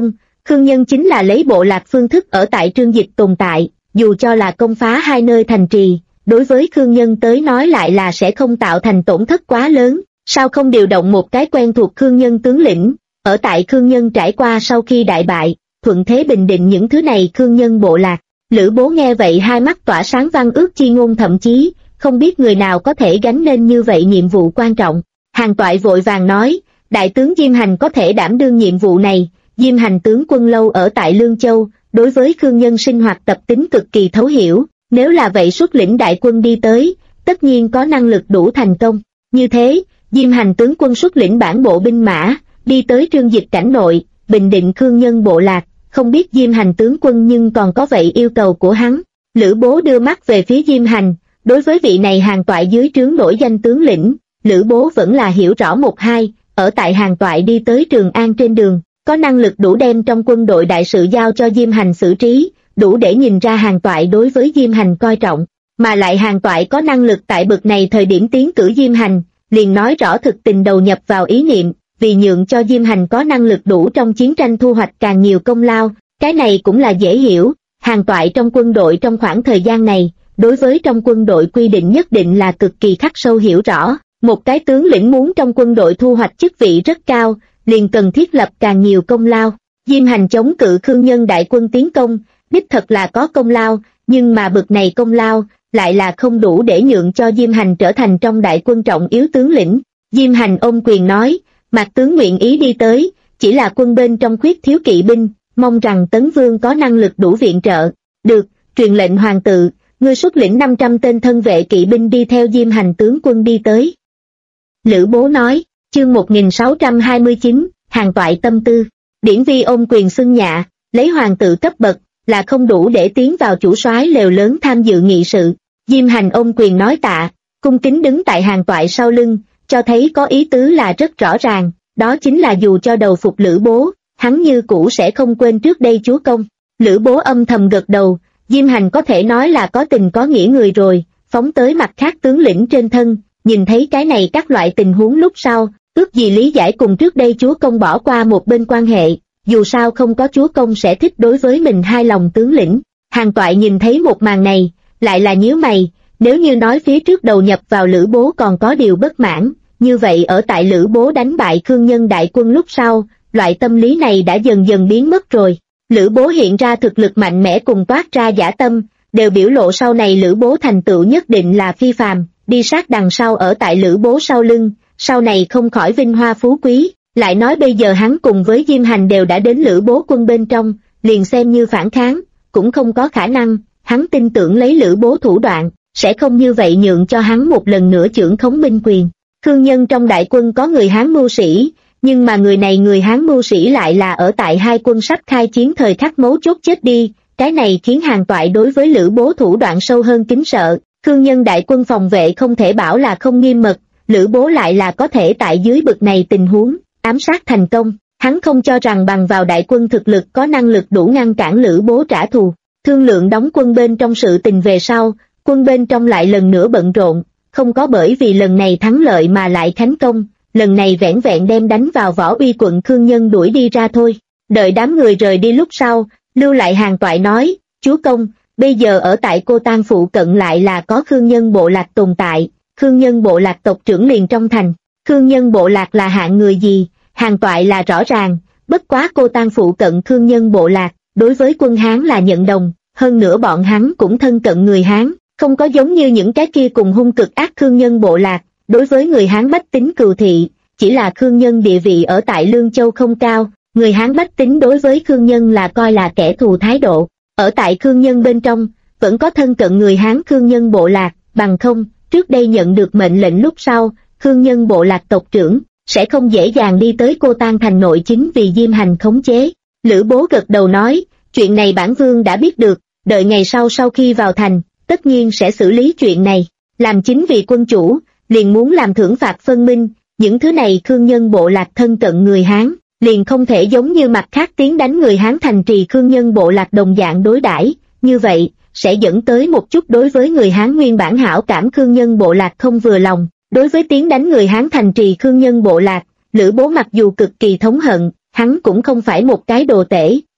Khương Nhân chính là lấy bộ lạc phương thức ở tại Trương Dịch tồn tại, dù cho là công phá hai nơi thành trì, đối với Khương Nhân tới nói lại là sẽ không tạo thành tổn thất quá lớn, sao không điều động một cái quen thuộc Khương Nhân tướng lĩnh, ở tại Khương Nhân trải qua sau khi đại bại, thuận thế bình định những thứ này Khương Nhân bộ lạc. Lữ Bố nghe vậy hai mắt tỏa sáng văn ước chi ngôn, thậm chí không biết người nào có thể gánh lên như vậy nhiệm vụ quan trọng. Hàn Toại vội vàng nói, đại tướng Diêm Hành có thể đảm đương nhiệm vụ này. Diêm Hành tướng quân lâu ở tại Lương Châu, đối với Khương Nhân sinh hoạt tập tính cực kỳ thấu hiểu, nếu là vậy xuất lĩnh đại quân đi tới, tất nhiên có năng lực đủ thành công. Như thế, Diêm Hành tướng quân xuất lĩnh bản bộ binh mã, đi tới Trương Dịch cảnh nội, bình định Khương Nhân bộ lạc, không biết Diêm Hành tướng quân nhưng còn có vậy yêu cầu của hắn. Lữ Bố đưa mắt về phía Diêm Hành, đối với vị này Hàn Toại dưới trướng nổi danh tướng lĩnh, Lữ Bố vẫn là hiểu rõ một hai, ở tại Hàn Toại đi tới Trường An trên đường, có năng lực đủ đem trong quân đội đại sự giao cho Diêm Hành xử trí, đủ để nhìn ra Hàn Toại đối với Diêm Hành coi trọng, mà lại Hàn Toại có năng lực tại bực này thời điểm tiến cử Diêm Hành, liền nói rõ thực tình đầu nhập vào ý niệm, vì nhượng cho Diêm Hành có năng lực đủ trong chiến tranh thu hoạch càng nhiều công lao, cái này cũng là dễ hiểu. Hàn Toại trong quân đội trong khoảng thời gian này, đối với trong quân đội quy định nhất định là cực kỳ khắc sâu hiểu rõ, một cái tướng lĩnh muốn trong quân đội thu hoạch chức vị rất cao, liền cần thiết lập càng nhiều công lao. Diêm Hành chống cự Khương Nhân đại quân tiến công, đích thật là có công lao, nhưng mà bực này công lao lại là không đủ để nhượng cho Diêm Hành trở thành trong đại quân trọng yếu tướng lĩnh. Diêm Hành ôm quyền nói, Mạc tướng nguyện ý đi tới, chỉ là quân bên trong khuyết thiếu kỵ binh, mong rằng Tấn Vương có năng lực đủ viện trợ. Được, truyền lệnh hoàng tự, ngươi xuất lĩnh 500 tên thân vệ kỵ binh đi theo Diêm Hành tướng quân đi tới. Lữ Bố nói, chương 1629, Hàn Toại tâm tư. Điển Vi ôm quyền xưng nhạ, lấy hoàng tự cấp bậc, là không đủ để tiến vào chủ soái lều lớn tham dự nghị sự. Diêm Hành ôm quyền nói tạ, cung kính đứng tại Hàn Toại sau lưng, cho thấy có ý tứ là rất rõ ràng, đó chính là dù cho đầu phục Lữ Bố, hắn như cũ sẽ không quên trước đây chúa công. Lữ Bố âm thầm gật đầu, Diêm Hành có thể nói là có tình có nghĩa người rồi, phóng tới mặt khác tướng lĩnh trên thân, nhìn thấy cái này các loại tình huống lúc sau, ước gì lý giải cùng trước đây chúa công bỏ qua một bên quan hệ, dù sao không có chúa công sẽ thích đối với mình hai lòng tướng lĩnh. Hàn Toại nhìn thấy một màn này, lại là nhíu mày, nếu như nói phía trước đầu nhập vào Lữ Bố còn có điều bất mãn, như vậy ở tại Lữ Bố đánh bại Khương Nhân đại quân lúc sau, loại tâm lý này đã dần dần biến mất rồi. Lữ Bố hiện ra thực lực mạnh mẽ cùng toát ra dã tâm, đều biểu lộ sau này Lữ Bố thành tựu nhất định là phi phàm, đi sát đằng sau ở tại Lữ Bố sau lưng, sau này không khỏi vinh hoa phú quý. Lại nói bây giờ hắn cùng với Diêm Hành đều đã đến Lữ Bố quân bên trong, liền xem như phản kháng, cũng không có khả năng, hắn tin tưởng lấy Lữ Bố thủ đoạn, sẽ không như vậy nhượng cho hắn một lần nữa chưởng khống binh quyền. Khương Nhân trong đại quân có người Hán mưu sĩ, nhưng mà người Hán mưu sĩ lại là ở tại hai quân sắp khai chiến thời khắc mấu chốt chết đi, cái này khiến Hàn Toại đối với Lữ Bố thủ đoạn sâu hơn kính sợ. Khương Nhân đại quân phòng vệ không thể bảo là không nghiêm mật, Lữ Bố lại là có thể tại dưới bực này tình huống ám sát thành công, hắn không cho rằng bằng vào đại quân thực lực có năng lực đủ ngăn cản Lữ Bố trả thù. Thương lượng đóng quân bên trong sự tình về sau, quân bên trong lại lần nữa bận rộn, không có bởi vì lần này thắng lợi mà lại khánh công, lần này vẻn vẹn đem đánh vào Võ Uy quận Khương Nhân đuổi đi ra thôi. Đợi đám người rời đi lúc sau, lưu lại Hàn Toại nói, chúa công, bây giờ ở tại Cô Tang phụ cận lại là có Khương Nhân bộ lạc tồn tại, Khương Nhân bộ lạc tộc trưởng liền trong thành. Khương Nhân bộ lạc là hạng người gì, Hàn Toại là rõ ràng, bất quá Cô Tang phụ cận Khương Nhân bộ lạc, đối với quân Hán là nhận đồng, hơn nữa bọn hắn cũng thân cận người Hán, không có giống như những cái kia cùng hung cực ác Khương Nhân bộ lạc, đối với người Hán bách tính cừu thị, chỉ là Khương Nhân địa vị ở tại Lương Châu không cao, người Hán bách tính đối với Khương Nhân là coi là kẻ thù thái độ, ở tại Khương Nhân bên trong, vẫn có thân cận người Hán Khương Nhân bộ lạc, bằng không, trước đây nhận được mệnh lệnh lúc sau, Khương Nhân bộ lạc tộc trưởng, sẽ không dễ dàng đi tới Cô Tang thành nội chính vì Diêm Hành khống chế. Lữ Bố gật đầu nói, chuyện này bản vương đã biết được, đợi ngày sau khi vào thành, tất nhiên sẽ xử lý chuyện này, làm chính vì quân chủ, liền muốn làm thưởng phạt phân minh, những thứ này Khương Nhân bộ lạc thân cận người Hán, liền không thể giống như mặt khác tiến đánh người Hán thành trì Khương Nhân bộ lạc đồng dạng đối đãi, như vậy, sẽ dẫn tới một chút đối với người Hán nguyên bản hảo cảm Khương Nhân bộ lạc không vừa lòng. Đối với tiến đánh người Hán thành trì Khương Nhân bộ lạc, Lữ Bố mặc dù cực kỳ thống hận, hắn cũng không phải một cái đồ tể,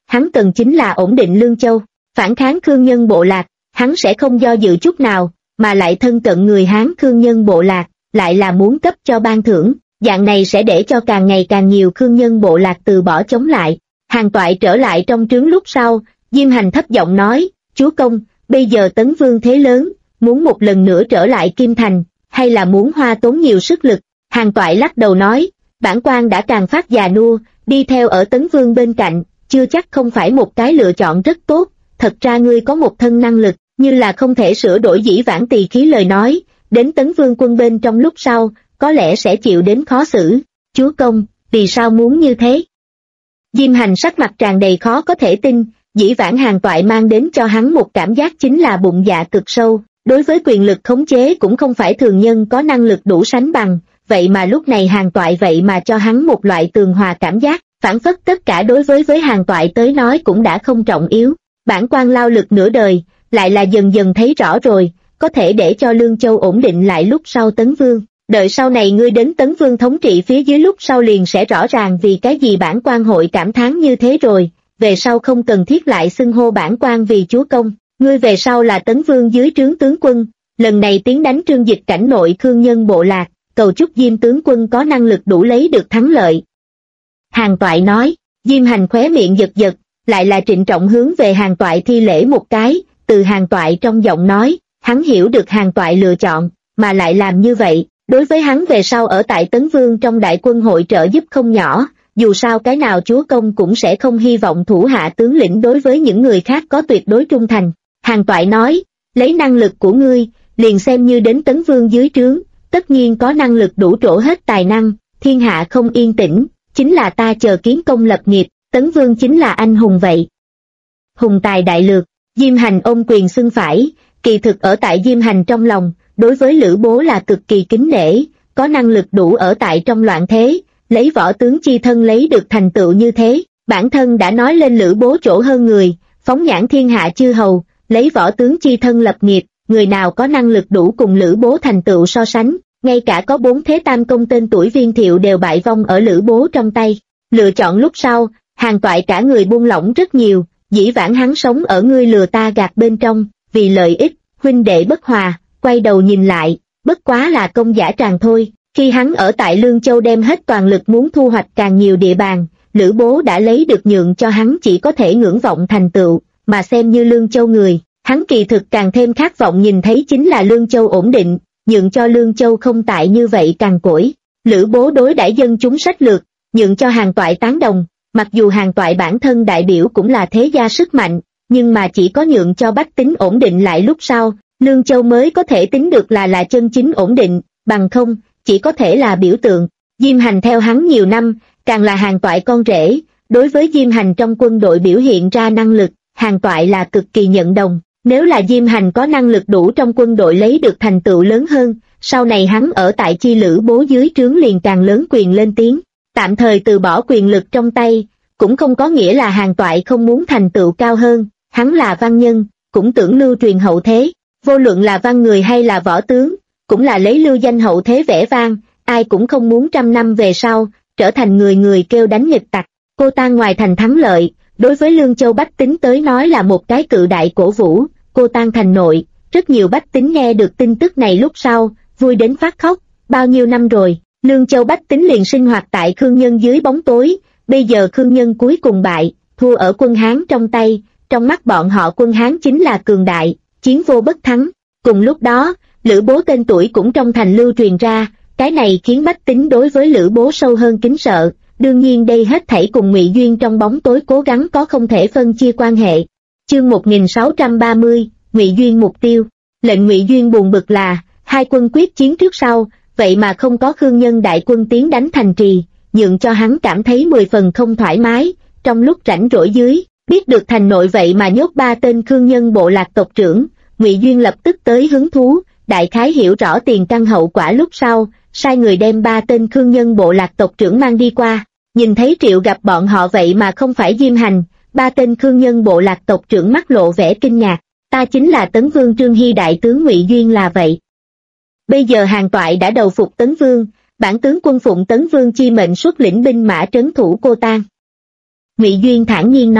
hắn cần chính là ổn định Lương Châu, phản kháng Khương nhân bộ lạc, hắn sẽ không do dự chút nào, mà lại thân cận người Hán Khương nhân bộ lạc, lại là muốn cấp cho ban thưởng, dạng này sẽ để cho càng ngày càng nhiều Khương nhân bộ lạc từ bỏ chống lại. Hàn Toại trở lại trong trướng lúc sau, Diêm Hành thấp giọng nói, chúa công, bây giờ Tấn Vương thế lớn, muốn một lần nữa trở lại Kim Thành, hay là muốn hoa tốn nhiều sức lực? Hàn Toại lắc đầu nói, bản quan đã càng phát già nua, đi theo ở Tấn Vương bên cạnh, chưa chắc không phải một cái lựa chọn rất tốt, thật ra ngươi có một thân năng lực, như là không thể sửa đổi dĩ vãng tỳ khí lời nói, đến Tấn Vương quân bên trong lúc sau, có lẽ sẽ chịu đến khó xử. Chúa công, vì sao muốn như thế? Diêm Hành sắc mặt tràn đầy khó có thể tin, dĩ vãng Hàn Toại mang đến cho hắn một cảm giác chính là bụng dạ cực sâu, đối với quyền lực khống chế cũng không phải thường nhân có năng lực đủ sánh bằng, vậy mà lúc này Hàn Toại vậy mà cho hắn một loại tường hòa cảm giác, phản phất tất cả đối với Hàn Toại tới nói cũng đã không trọng yếu. Bản quan lao lực nửa đời, lại là dần dần thấy rõ rồi, có thể để cho Lương Châu ổn định lại lúc sau Tấn Vương. Đợi sau này ngươi đến Tấn Vương thống trị phía dưới lúc sau liền sẽ rõ ràng vì cái gì bản quan hội cảm thán như thế rồi, về sau không cần thiết lại xưng hô bản quan vì chúa công, ngươi về sau là Tấn Vương dưới trướng tướng quân, lần này tiến đánh Trương Dịch cảnh nội Khương nhân bộ lạc, cầu chúc Diêm tướng quân có năng lực đủ lấy được thắng lợi. Hàn Toại nói, Diêm Hành khóe miệng giật giật, lại là trịnh trọng hướng về Hàn Toại thi lễ một cái, từ Hàn Toại trong giọng nói, hắn hiểu được Hàn Toại lựa chọn, mà lại làm như vậy, đối với hắn về sau ở tại Tấn Vương trong đại quân hội trợ giúp không nhỏ, dù sao cái nào chúa công cũng sẽ không hy vọng thủ hạ tướng lĩnh đối với những người khác có tuyệt đối trung thành. Hàn Toại nói, lấy năng lực của ngươi, liền xem như đến Tấn Vương dưới trướng, tất nhiên có năng lực đủ trổ hết tài năng, thiên hạ không yên tĩnh, chính là ta chờ kiến công lập nghiệp, Tấn Vương chính là anh hùng vậy. Hùng tài đại lược, Diêm Hành ôm quyền xưng phải, kỳ thực ở tại Diêm Hành trong lòng, đối với Lữ Bố là cực kỳ kính nể, có năng lực đủ ở tại trong loạn thế, lấy võ tướng chi thân lấy được thành tựu như thế, bản thân đã nói lên Lữ Bố chỗ hơn người, phóng nhãn thiên hạ chư hầu, lấy võ tướng chi thân lập nghiệp, người nào có năng lực đủ cùng Lữ Bố thành tựu so sánh, ngay cả có 4 thế tam công tên tuổi Viên Thiệu đều bại vong ở Lữ Bố trong tay. Lựa chọn lúc sau, Hàn Toại cả người buông lỏng rất nhiều, dĩ vãng hắn sống ở ngươi lừa ta gạt bên trong, vì lợi ích, huynh đệ bất hòa, quay đầu nhìn lại, bất quá là công giả tràng thôi. Khi hắn ở tại Lương Châu đem hết toàn lực muốn thu hoạch càng nhiều địa bàn, Lữ Bố đã lấy được nhượng cho hắn chỉ có thể ngưỡng vọng thành tựu, mà xem như Lương Châu người, hắn kỳ thực càng thêm khát vọng nhìn thấy chính là Lương Châu ổn định, nhượng cho Lương Châu không tại như vậy cằn cỗi. Lữ Bố đối đãi dân chúng sách lược, nhượng cho Hàn Toại tán đồng, mặc dù Hàn Toại bản thân đại biểu cũng là thế gia sức mạnh, nhưng mà chỉ có nhượng cho bách tính ổn định lại lúc sau, Lương Châu mới có thể tính được là chân chính ổn định, bằng không, chỉ có thể là biểu tượng. Diêm Hành theo hắn nhiều năm, càng là Hàn Toại con rể, đối với Diêm Hành trong quân đội biểu hiện ra năng lực, Hàn Toại là cực kỳ nhận đồng. Nếu là Diêm Hành có năng lực đủ trong quân đội lấy được thành tựu lớn hơn, sau này hắn ở tại chi Lữ Bố dưới trướng liền càng lớn quyền lên tiếng. Tạm thời từ bỏ quyền lực trong tay, cũng không có nghĩa là Hàn Toại không muốn thành tựu cao hơn, hắn là văn nhân, cũng tưởng lưu truyền hậu thế, vô luận là văn người hay là võ tướng, cũng là lấy lưu danh hậu thế vẻ vang, ai cũng không muốn 100 năm về sau, trở thành người người kêu đánh nghịch tặc. Cô ta ngoài thành thắng lợi, đối với Lương Châu bách tính tới nói là một cái cự đại cổ vũ. Cô tan thành nội, rất nhiều bách tính nghe được tin tức này lúc sau, vui đến phát khóc, bao nhiêu năm rồi, Lương Châu bách tính liền sinh hoạt tại Khương Nhân dưới bóng tối, bây giờ Khương Nhân cuối cùng bại, thua ở quân Hán trong tay, trong mắt bọn họ quân Hán chính là cường đại, chiến vô bất thắng. Cùng lúc đó, Lữ Bố tên tuổi cũng trong thành lưu truyền ra, cái này khiến bách tính đối với Lữ Bố sâu hơn kính sợ, đương nhiên đây hết thảy cùng Ngụy Duyên trong bóng tối cố gắng có không thể phân chia quan hệ. Chương 1630, Ngụy Duyên mục tiêu. Lệnh Ngụy Duyên buồn bực là, hai quân quyết chiến trước sau, vậy mà không có Khương Nhân đại quân tiến đánh thành trì, nhượng cho hắn cảm thấy 10 phần không thoải mái. Trong lúc rảnh rỗi dưới, biết được thành nội vậy mà nhốt 3 tên Khương Nhân bộ lạc tộc trưởng, Ngụy Duyên lập tức tới hứng thú, đại khái hiểu rõ tiền căn hậu quả lúc sau, sai người đem 3 tên Khương Nhân bộ lạc tộc trưởng mang đi qua. Nhìn thấy Triệu gặp bọn họ vậy mà không phải Diêm Hành, 3 tên Khương Nhân bộ lạc tộc trưởng mắt lộ vẻ kinh ngạc, ta chính là Tấn Vương Trương Hy đại tướng Ngụy Duyên là vậy. Bây giờ Hàn Toại đã đầu phục Tấn Vương, bản tướng quân phụng Tấn Vương chi mệnh xuất lĩnh binh mã trấn thủ Cô Tang. Ngụy Duyên thản nhiên nói,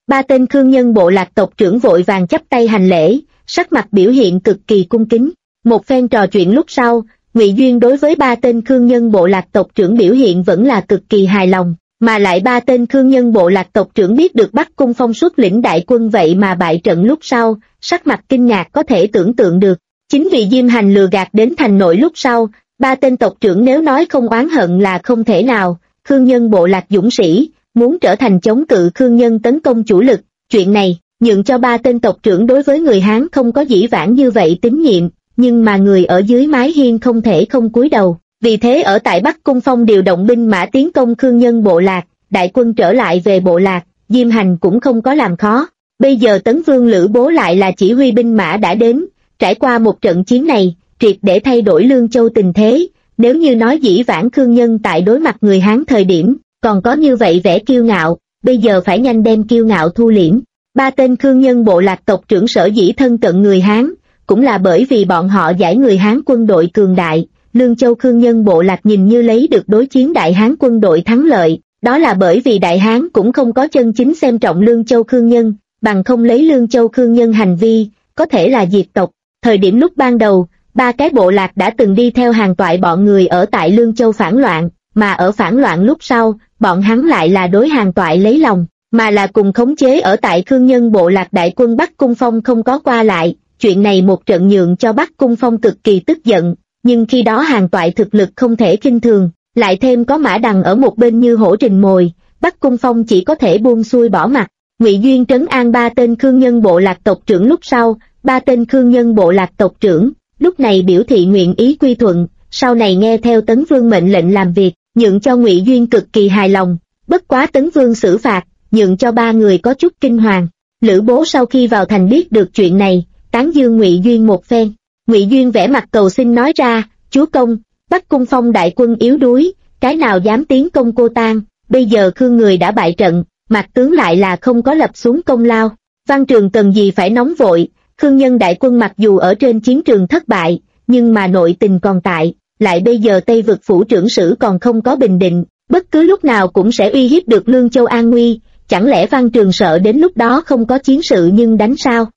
Ba tên Khương Nhân bộ lạc tộc trưởng vội vàng chắp tay hành lễ, sắc mặt biểu hiện cực kỳ cung kính. Một phen trò chuyện lúc sau, Ngụy Duyên đối với ba tên Khương Nhân bộ lạc tộc trưởng biểu hiện vẫn là cực kỳ hài lòng, mà lại ba tên Khương Nhân bộ lạc tộc trưởng biết được Bắc Cung Phong xuất lĩnh đại quân vậy mà bại trận lúc sau, sắc mặt kinh ngạc có thể tưởng tượng được. Chính vì Diêm Hành lừa gạt đến thành nội lúc sau, ba tên tộc trưởng nếu nói không oán hận là không thể nào. Khương Nhân bộ lạc dũng sĩ, muốn trở thành chống cự Khương Nhân tấn công chủ lực, chuyện này, nhượng cho ba tên tộc trưởng đối với người Hán không có dĩ vãng như vậy tín nhiệm, nhưng mà người ở dưới mái hiên không thể không cúi đầu. Vì thế ở tại Bắc Cung Phong điều động binh mã tiến công Khương Nhân bộ lạc, đại quân trở lại về bộ lạc, Diêm Hành cũng không có làm khó. Bây giờ Tấn Vương Lữ Bố lại là chỉ huy binh mã đã đến, trải qua một trận chiến này, triệt để thay đổi Lương Châu tình thế. Nếu như nói dĩ vãng Khương Nhân tại đối mặt người Hán thời điểm, còn có như vậy vẻ kiêu ngạo, bây giờ phải nhanh đem kiêu ngạo thu liễm. Ba tên Khương Nhân bộ lạc tộc trưởng sở dĩ thân cận người Hán, cũng là bởi vì bọn họ giải người Hán quân đội cường đại. Lương Châu Khương Nhân bộ lạc nhìn như lấy được đối chiến Đại Hán quân đội thắng lợi, đó là bởi vì Đại Hán cũng không có chân chính xem trọng Lương Châu Khương Nhân, bằng không lấy Lương Châu Khương Nhân hành vi, có thể là diệt tộc. Thời điểm lúc ban đầu, ba cái bộ lạc đã từng đi theo Hàn Toại bọn người ở tại Lương Châu phản loạn, mà ở phản loạn lúc sau, bọn hắn lại là đối Hàn Toại lấy lòng, mà là cùng khống chế ở tại Khương Nhân bộ lạc đại quân Bắc Cung Phong không có qua lại. Chuyện này một trận nhượng cho Bắc Cung Phong cực kỳ tức giận, nhưng khi đó Hàn Toại thực lực không thể khinh thường, lại thêm có Mã Đằng ở một bên như hổ rình mồi, Bắc Cung Phong chỉ có thể buông xuôi bỏ mặt. Ngụy Duyên trấn an ba tên Khương Nhân bộ lạc tộc trưởng lúc sau, ba tên Khương Nhân bộ lạc tộc trưởng lúc này biểu thị nguyện ý quy thuận, sau này nghe theo Tấn Vương mệnh lệnh làm việc, nhượng cho Ngụy Duyên cực kỳ hài lòng. Bất quá Tấn Vương xử phạt, nhượng cho ba người có chút kinh hoàng. Lữ Bố sau khi vào thành biết được chuyện này, tán dương Ngụy Duyên một phen. Ngụy Duyên vẻ mặt cầu xin nói ra, chúa công, Bắc Cung Phong đại quân yếu đuối, cái nào dám tiến công Cô Tang, bây giờ Khương người đã bại trận, mặt tướng lại là không có lập xuống công lao. Văn Trường cần gì phải nóng vội, Khương Nhân đại quân mặc dù ở trên chiến trường thất bại, nhưng mà nội tình còn tại, lại bây giờ Tây vực phủ trưởng sử còn không có bình định, bất cứ lúc nào cũng sẽ uy hiếp được Lương Châu an nguy, chẳng lẽ Văn Trường sợ đến lúc đó không có chiến sự nhưng đánh sao?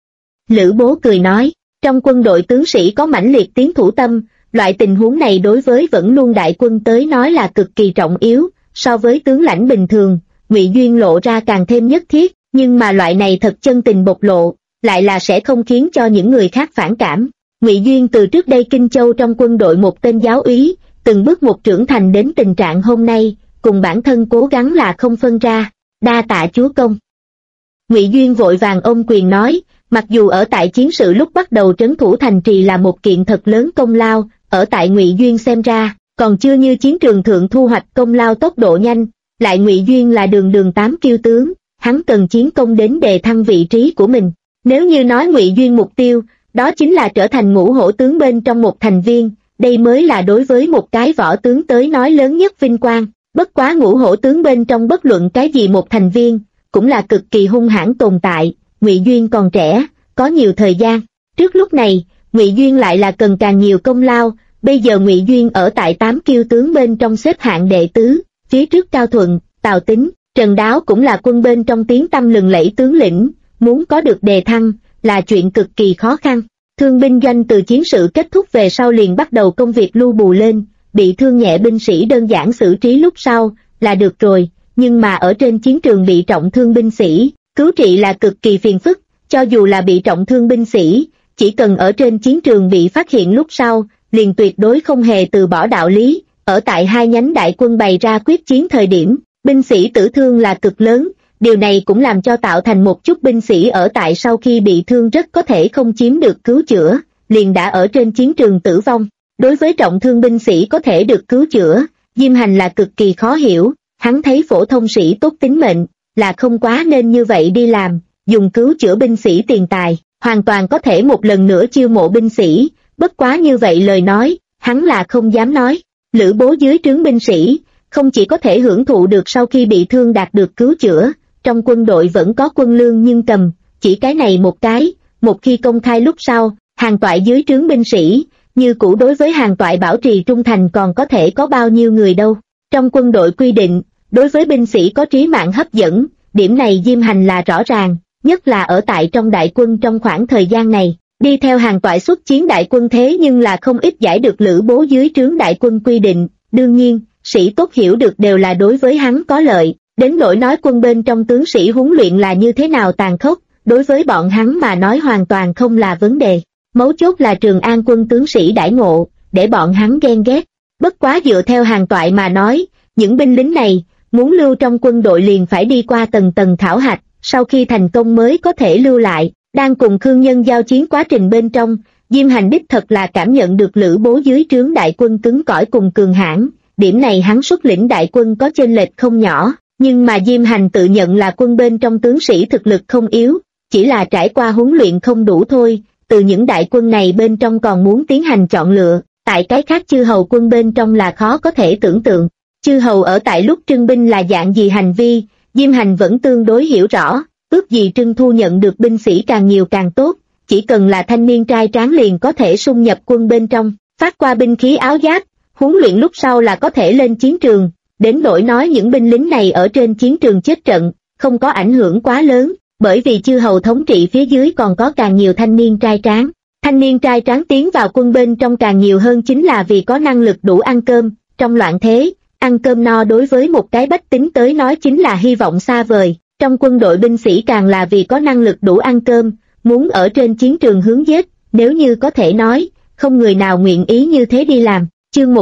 Lữ Bố cười nói, trong quân đội tướng sĩ có mãnh liệt tiến thủ tâm, loại tình huống này đối với vẫn luôn đại quân tới nói là cực kỳ trọng yếu, so với tướng lãnh bình thường, Ngụy Duyên lộ ra càng thêm nhất thiết, nhưng mà loại này thật chân tình bộc lộ, lại là sẽ không khiến cho những người khác phản cảm. Ngụy Duyên từ trước đây Kinh Châu trong quân đội một tên giáo úy, từng bước một trưởng thành đến tình trạng hôm nay, cùng bản thân cố gắng là không phân ra, đa tạ chúa công. Ngụy Duyên vội vàng ôm quyền nói, mặc dù ở tại chiến sự lúc bắt đầu trấn thủ thành trì là một kiện thật lớn công lao, ở tại Ngụy Duyên xem ra, còn chưa như chiến trường thượng thu hoạch công lao tốc độ nhanh, lại Ngụy Duyên là đường 8 kiêu tướng, hắn cần chiến công đến đề thăng vị trí của mình. Nếu như nói Ngụy Duyên mục tiêu, đó chính là trở thành ngũ hổ tướng bên trong một thành viên, đây mới là đối với một cái võ tướng tới nói lớn nhất vinh quang. Bất quá ngũ hổ tướng bên trong bất luận cái gì một thành viên, cũng là cực kỳ hung hãn tồn tại. Ngụy Duyên còn trẻ, có nhiều thời gian. Trước lúc này, Ngụy Duyên lại là cần càng nhiều công lao, bây giờ Ngụy Duyên ở tại 8 kiêu tướng bên trong xếp hạng đệ tứ, phía trước Cao Thuận, Tào Tín, Trần Đáo cũng là quân bên trong tiếng tăm lừng lẫy tướng lĩnh, muốn có được đề thăng, là chuyện cực kỳ khó khăn. Thương binh doanh từ chiến sự kết thúc về sau liền bắt đầu công việc lưu bù lên, bị thương nhẹ binh sĩ đơn giản xử trí lúc sau, là được rồi, nhưng mà ở trên chiến trường bị trọng thương binh sĩ, cứu trị là cực kỳ phiền phức, cho dù là bị trọng thương binh sĩ, chỉ cần ở trên chiến trường bị phát hiện lúc sau, liền tuyệt đối không hề từ bỏ đạo lý, ở tại hai nhánh đại quân bày ra quyết chiến thời điểm, binh sĩ tử thương là cực lớn, điều này cũng làm cho tạo thành một chút binh sĩ ở tại sau khi bị thương rất có thể không chiếm được cứu chữa, liền đã ở trên chiến trường tử vong. Đối với trọng thương binh sĩ có thể được cứu chữa, Diêm Hành là cực kỳ khó hiểu, hắn thấy phổ thông sĩ tốt tính mệnh, là không quá nên như vậy đi làm, dùng cứu chữa binh sĩ tiền tài, hoàn toàn có thể một lần nữa chiêu mộ binh sĩ, bất quá như vậy lời nói, hắn là không dám nói. Lữ Bố dưới trướng binh sĩ, không chỉ có thể hưởng thụ được sau khi bị thương đạt được cứu chữa, trong quân đội vẫn có quân lương nhưng cầm, chỉ cái này một cái, một khi công khai lúc sau, Hàn Toại dưới trướng binh sĩ, như cũ đối với Hàn Toại bảo trì trung thành còn có thể có bao nhiêu người đâu. Trong quân đội quy định, đối với binh sĩ có trí mạng hấp dẫn, điểm này Diêm Hành là rõ ràng, nhất là ở tại trong đại quân trong khoảng thời gian này. Đi theo Hàn Toại xuất chiến đại quân thế nhưng là không ít giải được Lữ Bố dưới trướng đại quân quy định, đương nhiên, sĩ tốt hiểu được đều là đối với hắn có lợi, đến nỗi nói quân bên trong tướng sĩ huấn luyện là như thế nào tàn khốc, đối với bọn hắn mà nói hoàn toàn không là vấn đề. Mấu chốt là Trường An quân tướng sĩ đãi ngộ, để bọn hắn ghen ghét. Bất quá dựa theo Hàn Toại mà nói, những binh lính này, muốn lưu trong quân đội liền phải đi qua tầng tầng khảo hạch, sau khi thành công mới có thể lưu lại. Đang cùng Khương Nhân giao chiến quá trình bên trong, Diêm Hành đích thật là cảm nhận được Lữ Bố dưới trướng đại quân cứng cỏi cùng cường hãn, điểm này hắn xuất lĩnh đại quân có chênh lệch không nhỏ, nhưng mà Diêm Hành tự nhận là quân bên trong tướng sĩ thực lực không yếu, chỉ là trải qua huấn luyện không đủ thôi, từ những đại quân này bên trong còn muốn tiến hành chọn lựa, tại cái khác chư hầu quân bên trong là khó có thể tưởng tượng. Chư hầu ở tại lúc trưng binh là dạng gì hành vi, Diêm Hành vẫn tương đối hiểu rõ, ước gì Trưng Thu nhận được binh sĩ càng nhiều càng tốt, chỉ cần là thanh niên trai tráng liền có thể xung nhập quân bên trong, phát qua binh khí áo giáp, huấn luyện lúc sau là có thể lên chiến trường, đến nỗi nói những binh lính này ở trên chiến trường chết trận, không có ảnh hưởng quá lớn, bởi vì chư hầu thống trị phía dưới còn có càng nhiều thanh niên trai tráng. Thanh niên trai tráng tiến vào quân bên trong càng nhiều hơn chính là vì có năng lực đủ ăn cơm, trong loạn thế, ăn cơm no đối với một cái bách tính tới nói chính là hy vọng xa vời. Trong quân đội binh sĩ càng là vì có năng lực đủ ăn cơm, muốn ở trên chiến trường hướng giết, nếu như có thể nói, không người nào nguyện ý như thế đi làm. Chương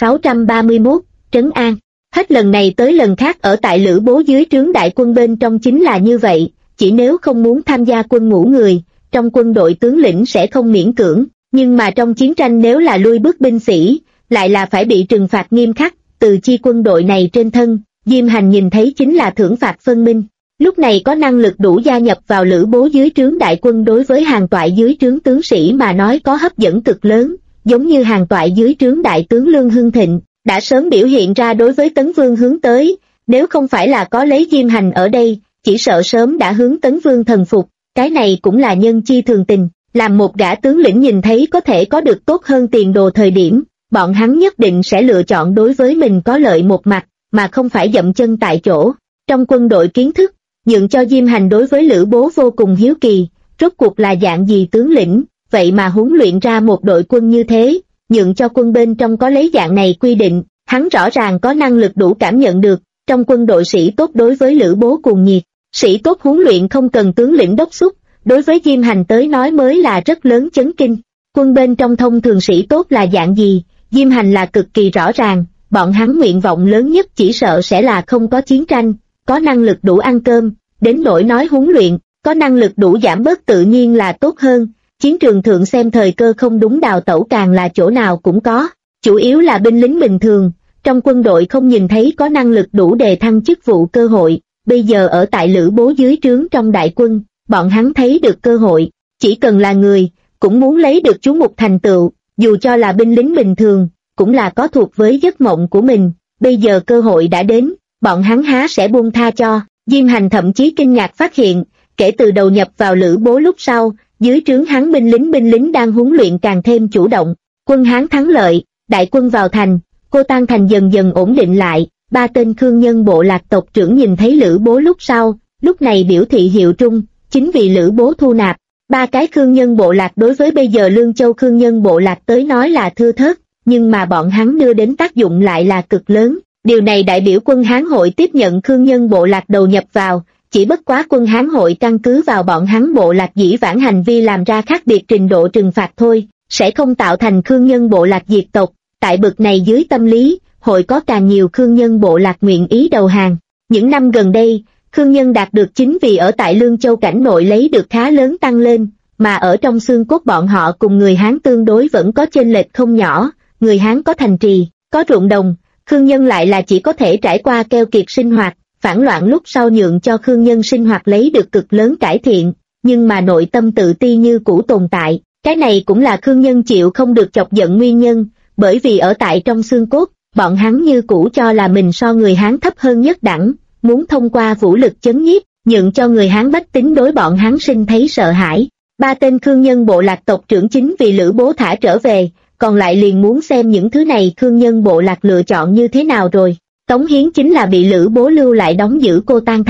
1631, Trấn An. Hết lần này tới lần khác ở tại Lữ Bố dưới trướng đại quân bên trong chính là như vậy, chỉ nếu không muốn tham gia quân ngũ người, trong quân đội tướng lĩnh sẽ không miễn cưỡng, nhưng mà trong chiến tranh nếu là lui bước binh sĩ, lại là phải bị trừng phạt nghiêm khắc, từ chi quân đội này trên thân, Diêm Hành nhìn thấy chính là thưởng phạt phân minh. Lúc này có năng lực đủ gia nhập vào Lữ Bố dưới trướng đại quân đối với Hàn Toại dưới trướng tướng sĩ mà nói có hấp dẫn cực lớn, giống như Hàn Toại dưới trướng đại tướng Lương Hưng Thịnh, đã sớm biểu hiện ra đối với Tấn Vương hướng tới, nếu không phải là có lấy Diêm Hành ở đây, chỉ sợ sớm đã hướng Tấn Vương thần phục, cái này cũng là nhân chi thường tình, làm một gã tướng lĩnh nhìn thấy có thể có được tốt hơn tiền đồ thời điểm, bọn hắn nhất định sẽ lựa chọn đối với mình có lợi một mặt, mà không phải dậm chân tại chỗ. Trong quân đội kiến thức, nhượng cho Diêm Hành đối với Lữ Bố vô cùng hiếu kỳ, rốt cuộc là dạng gì tướng lĩnh, vậy mà huấn luyện ra một đội quân như thế, nhượng cho quân bên trong có lấy dạng này quy định, hắn rõ ràng có năng lực đủ cảm nhận được, trong quân đội sĩ tốt đối với Lữ Bố cuồng nhiệt, sĩ tốt huấn luyện không cần tướng lĩnh đốc thúc, đối với Diêm Hành tới nói mới là rất lớn chấn kinh. Quân bên trong thông thường sĩ tốt là dạng gì, Diêm Hành là cực kỳ rõ ràng, bọn hắn nguyện vọng lớn nhất chỉ sợ sẽ là không có chiến tranh, có năng lực đủ ăn cơm, đến nỗi nói huấn luyện, có năng lực đủ giảm bớt tự nhiên là tốt hơn, chiến trường thượng xem thời cơ không đúng đào tẩu càng là chỗ nào cũng có, chủ yếu là binh lính bình thường, trong quân đội không nhìn thấy có năng lực đủ đề thăng chức vụ cơ hội, bây giờ ở tại Lữ Bố dưới trướng trong đại quân, bọn hắn thấy được cơ hội, chỉ cần là người, cũng muốn lấy được chú mục thành tựu, dù cho là binh lính bình thường, cũng là có thuộc với giấc mộng của mình, bây giờ cơ hội đã đến, bọn hắn há sẽ buông tha cho. Diêm Hành thậm chí kinh ngạc phát hiện, kể từ đầu nhập vào Lữ Bố lúc sau, dưới trướng hắn binh lính đang huấn luyện càng thêm chủ động, quân Hán thắng lợi, đại quân vào thành, Cô Tan thành dần dần ổn định lại, ba tên Khương Nhân bộ lạc tộc trưởng nhìn thấy Lữ Bố lúc sau, lúc này biểu thị hiệu trung, chính vì Lữ Bố thu nạp, ba cái Khương Nhân bộ lạc đối với bây giờ Lương Châu Khương Nhân bộ lạc tới nói là thưa thớt, nhưng mà bọn hắn đưa đến tác dụng lại là cực lớn. Điều này đại biểu quân Hán hội tiếp nhận Khương Nhân bộ lạc đầu nhập vào, chỉ bất quá quân Hán hội căn cứ vào bọn hắn bộ lạc dĩ vãng hành vi làm ra khác biệt trình độ trừng phạt thôi, sẽ không tạo thành Khương Nhân bộ lạc diệt tộc. Tại bực này dưới tâm lý, hội có càng nhiều Khương Nhân bộ lạc nguyện ý đầu hàng. Những năm gần đây, Khương Nhân đạt được chính vì ở tại Lương Châu cảnh nội lấy được khá lớn tăng lên, mà ở trong xương cốt bọn họ cùng người Hán tương đối vẫn có chênh lệch không nhỏ, người Hán có thành trì, có ruộng đồng. Khương Nhân lại là chỉ có thể trải qua keo kiệt sinh hoạt, phản loạn lúc sau nhượng cho Khương Nhân sinh hoạt lấy được cực lớn cải thiện, nhưng mà nội tâm tự ti như cũ tồn tại, cái này cũng là Khương Nhân chịu không được chọc giận nguyên nhân, bởi vì ở tại trong xương cốt, bọn hắn như cũ cho là mình so người Hán thấp hơn nhất đẳng, muốn thông qua vũ lực chấn nhiếp, nhượng cho người Hán bách tính đối bọn hắn sinh thấy sợ hãi. Ba tên Khương Nhân bộ lạc tộc trưởng chính vì Lữ Bố thả trở về, còn lại liền muốn xem những thứ này Khương Nhân bộ lạc lựa chọn như thế nào rồi. Tống Hiến chính là bị Lữ Bố lưu lại đóng giữ Cô Tan thành,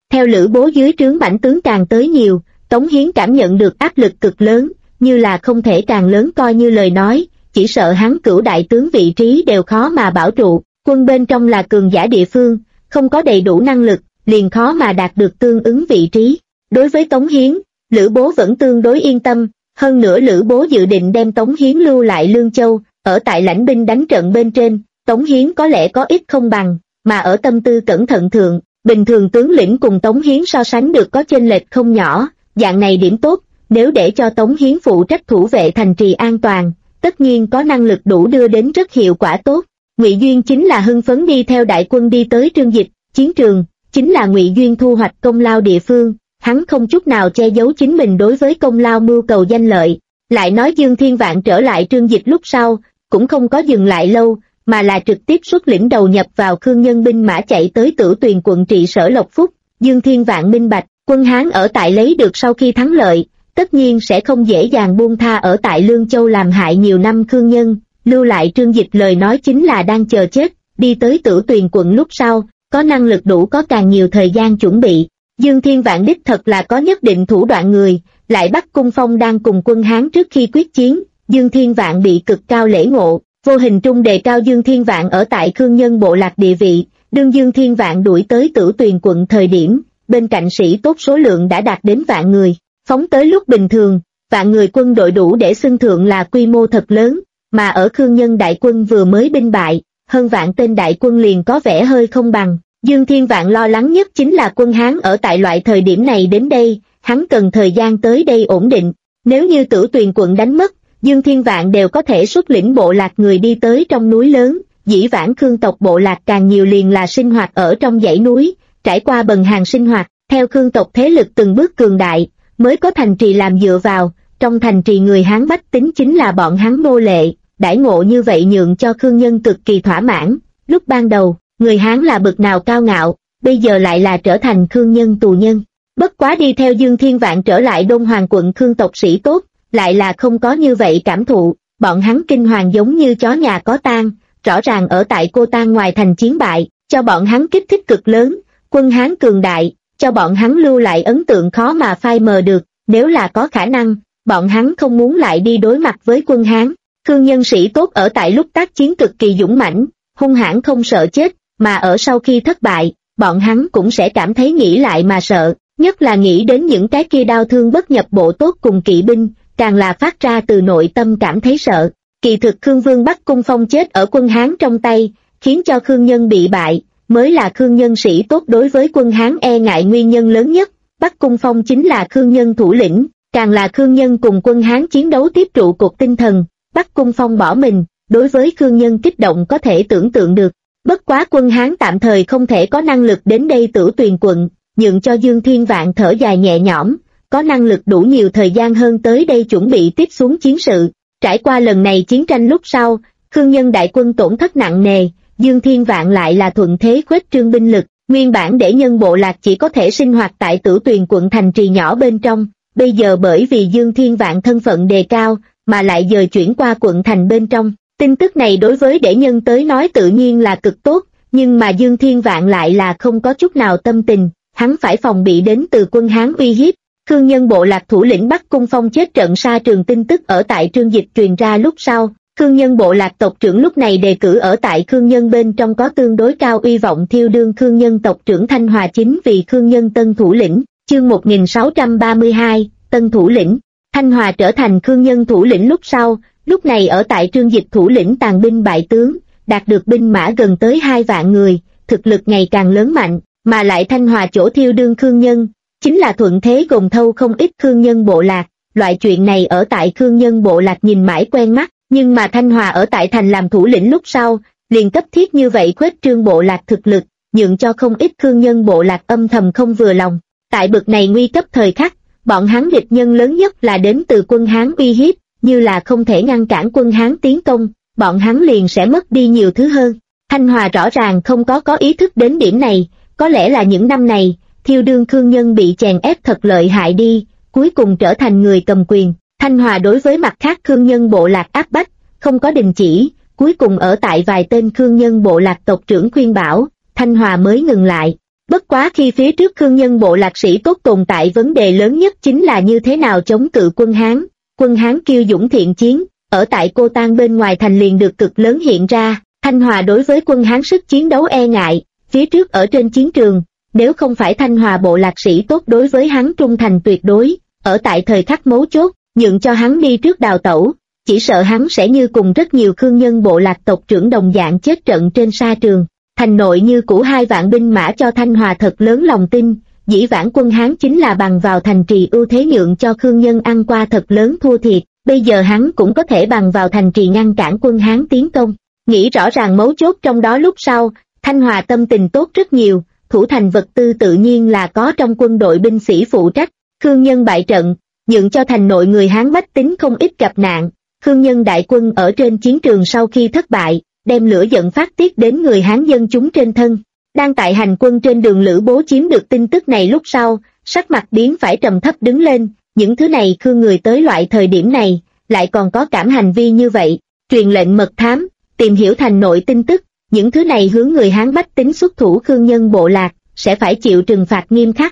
Theo Lữ Bố dưới trướng mãnh tướng càng tới nhiều, Tống Hiến cảm nhận được áp lực cực lớn, như là không thể càng lớn coi như lời nói, chỉ sợ hắn cửu đại tướng vị trí đều khó mà bảo trụ, quân bên trong là cường giả địa phương, không có đầy đủ năng lực, liền khó mà đạt được tương ứng vị trí. Đối với Tống Hiến, Lữ Bố vẫn tương đối yên tâm, hơn nữa Lữ Bố dự định đem Tống Hiến lưu lại Lương Châu, ở tại lãnh binh đánh trận bên trên, Tống Hiến có lẽ có ít không bằng, mà ở tâm tư cẩn thận thượng, bình thường tướng lĩnh cùng Tống Hiến so sánh được có chênh lệch không nhỏ, dạng này điểm tốt, nếu để cho Tống Hiến phụ trách thủ vệ thành trì an toàn, tất nhiên có năng lực đủ đưa đến rất hiệu quả tốt. Ngụy Duyên chính là hưng phấn đi theo đại quân đi tới Trương Dịch, chiến trường, chính là Ngụy Duyên thu hoạch công lao địa phương, hắn không chút nào che giấu chính mình đối với công lao mưu cầu danh lợi. Lại nói Dương Thiên Vạn trở lại Trương Dịch lúc sau, cũng không có dừng lại lâu, mà là trực tiếp xuất lĩnh đầu nhập vào Khương Nhân binh mã chạy tới Tử Tuyền quận trị sở Lộc Phúc. Dương Thiên Vạn minh bạch, quân Hán ở tại lấy được sau khi thắng lợi, tất nhiên sẽ không dễ dàng buông tha ở tại Lương Châu làm hại nhiều năm Khương Nhân, lưu lại Trương Dịch lời nói chính là đang chờ chết, đi tới Tử Tuyền quận lúc sau, có năng lực đủ có càng nhiều thời gian chuẩn bị. Dương Thiên Vạn đích thật là có nhất định thủ đoạn người, lại Bắc Cung Phong đang cùng quân Hán trước khi quyết chiến, Dương Thiên Vạn bị cực cao lễ ngộ, vô hình trung đề cao Dương Thiên Vạn ở tại Khương Nhân bộ lạc địa vị, đương Dương Thiên Vạn đuổi tới Tử Tuyền quận thời điểm, bên cạnh sĩ tốt số lượng đã đạt đến vạn người, phóng tới lúc bình thường, vạn người quân đội đủ để xưng thượng là quy mô thật lớn, mà ở Khương Nhân đại quân vừa mới binh bại, hơn vạn tên đại quân liền có vẻ hơi không bằng. Dương Thiên Vạn lo lắng nhất chính là quân Hán ở tại loại thời điểm này đến đây, hắn cần thời gian tới đây ổn định, nếu như Tử Tuyền quận đánh mất, Dương Thiên Vạn đều có thể xuất lĩnh bộ lạc người đi tới trong núi lớn, dĩ vãng Khương tộc bộ lạc càng nhiều liền là sinh hoạt ở trong dãy núi, trải qua bần hàng sinh hoạt, theo Khương tộc thế lực từng bước cường đại, mới có thành trì làm dựa vào, trong thành trì người Hán bách tính chính là bọn hắn nô lệ, đãi ngộ như vậy nhượng cho Khương Nhân cực kỳ thỏa mãn, lúc ban đầu, người Hán là bực nào cao ngạo, bây giờ lại là trở thành Khương Nhân tù nhân. Bất quá đi theo Dương Thiên Vạn trở lại Đôn Hoàng quận Khương tộc sĩ tốt, lại là không có như vậy cảm thụ, bọn hắn kinh hoàng giống như chó nhà có tang, rõ ràng ở tại Cô Tang ngoài thành chiến bại, cho bọn hắn kích thích cực lớn, quân Hán cường đại, cho bọn hắn lưu lại ấn tượng khó mà phai mờ được, nếu là có khả năng, bọn hắn không muốn lại đi đối mặt với quân Hán. Khương Nhân sĩ tốt ở tại lúc tác chiến cực kỳ dũng mãnh, hung hãn không sợ chết, mà ở sau khi thất bại, bọn hắn cũng sẽ cảm thấy nghĩ lại mà sợ, nhất là nghĩ đến những cái kia đau thương bất nhập bộ tốt cùng kỵ binh, càng là phát ra từ nội tâm cảm thấy sợ. Kỳ thực Khương Vương Bắc Cung Phong chết ở quân Hán trong tay, khiến cho Khương Nhân bị bại, mới là Khương Nhân sĩ tốt đối với quân Hán e ngại nguyên nhân lớn nhất. Bắc Cung Phong chính là Khương Nhân thủ lĩnh, càng là Khương Nhân cùng quân Hán chiến đấu tiếp trụ cột tinh thần. Bắc Cung Phong bỏ mình, đối với Khương Nhân kích động có thể tưởng tượng được. Bất quá quân Hán tạm thời không thể có năng lực đến đây Tử Tuyền quận, nhượng cho Dương Thiên Vạn thở dài nhẹ nhõm, có năng lực đủ nhiều thời gian hơn tới đây chuẩn bị tiếp xuống chiến sự. Trải qua lần này chiến tranh lúc sau, Khương Nhân đại quân tổn thất nặng nề, Dương Thiên Vạn lại là thuận thế khuếch trương binh lực, nguyên bản để nhân bộ lạc chỉ có thể sinh hoạt tại Tử Tuyền quận thành trì nhỏ bên trong, bây giờ bởi vì Dương Thiên Vạn thân phận đề cao, mà lại dời chuyển qua quận thành bên trong. Tin tức này đối với để nhân tới nói tự nhiên là cực tốt, nhưng mà Dương Thiên Vạn lại là không có chút nào tâm tình, hắn phải phòng bị đến từ quân Hán uy hiếp. Khương Nhân bộ lạc thủ lĩnh Bắc Cung Phong chết trận sa trường tin tức ở tại Trương Dịch truyền ra lúc sau, Khương Nhân bộ lạc tộc trưởng lúc này đề cử ở tại Khương Nhân bên trong có tương đối cao uy vọng thiêu đương Khương Nhân tộc trưởng Thanh Hòa chính vì Khương Nhân tân thủ lĩnh. Chương 1632, tân thủ lĩnh. Thanh Hòa trở thành Khương Nhân thủ lĩnh lúc sau, lúc này ở tại Trương Dịch thủ lĩnh tàn binh bại tướng, đạt được binh mã gần tới 2 vạn người, thực lực ngày càng lớn mạnh, mà lại Thanh Hòa chỗ thiêu đương Khương Nhân, chính là thuận thế gồm thâu không ít Khương Nhân bộ lạc. Loại chuyện này ở tại Khương Nhân bộ lạc nhìn mãi quen mắt, nhưng mà Thanh Hòa ở tại thành làm thủ lĩnh lúc sau, liền cấp thiết như vậy khuếch trương bộ lạc thực lực, nhượng cho không ít Khương Nhân bộ lạc âm thầm không vừa lòng. Tại bực này nguy cấp thời khắc, bọn hắn địch nhân lớn nhất là đến từ quân Hán uy hiếp, như là không thể ngăn cản quân Hán tiến công, bọn hắn liền sẽ mất đi nhiều thứ hơn. Thanh Hòa rõ ràng không có ý thức đến điểm này, có lẽ là những năm này, thiêu đương Khương Nhân bị chèn ép thật lợi hại đi, cuối cùng trở thành người cầm quyền. Thanh Hòa đối với mặt khác Khương Nhân bộ lạc áp bách, không có đình chỉ, cuối cùng ở tại vài tên Khương Nhân bộ lạc tộc trưởng khuyên bảo, Thanh Hòa mới ngừng lại. Bất quá khi phía trước Khương Nhân bộ lạc sĩ tốt tồn tại vấn đề lớn nhất chính là như thế nào chống cự quân Hán. Quân Hán kiêu dũng thiện chiến, ở tại Cô Tang bên ngoài thành liền được cực lớn hiện ra. Thanh Hòa đối với quân Hán sức chiến đấu e ngại, phía trước ở trên chiến trường, nếu không phải Thanh Hòa bộ lạc sĩ tốt đối với hắn trung thành tuyệt đối, ở tại thời khắc mấu chốt, nhượng cho hắn đi trước đào tẩu, chỉ sợ hắn sẽ như cùng rất nhiều Khương Nhân bộ lạc tộc trưởng đồng dạng chết trận trên sa trường. Thành nội như cũ 2 vạn binh mã cho Thanh Hòa thật lớn lòng tin, dĩ vãng quân Hán chính là bằng vào thành trì ưu thế nhượng cho Khương Nhân ăn qua thật lớn thua thiệt, bây giờ hắn cũng có thể bằng vào thành trì ngăn cản quân Hán tiến công. Nghĩ rõ ràng mấu chốt trong đó lúc sau, Thanh Hòa tâm tình tốt rất nhiều, thủ thành vật tư tự nhiên là có trong quân đội binh sĩ phụ trách. Khương Nhân bại trận, nhượng cho thành nội người Hán bách tính không ít gặp nạn. Khương Nhân đại quân ở trên chiến trường sau khi thất bại, đem lửa giận phát tiết đến người Hán dân chúng trên thân. Đang tại hành quân trên đường Lữ Bố chiếm được tin tức này lúc sau, sắc mặt biến phải trầm thấp đứng lên, những thứ này Khương người tới loại thời điểm này, lại còn có cảm hành vi như vậy, truyền lệnh mật thám, tìm hiểu thành nội tin tức, những thứ này hướng người Hán bách tính xuất thủ Khương Nhân bộ lạc, sẽ phải chịu trừng phạt nghiêm khắc.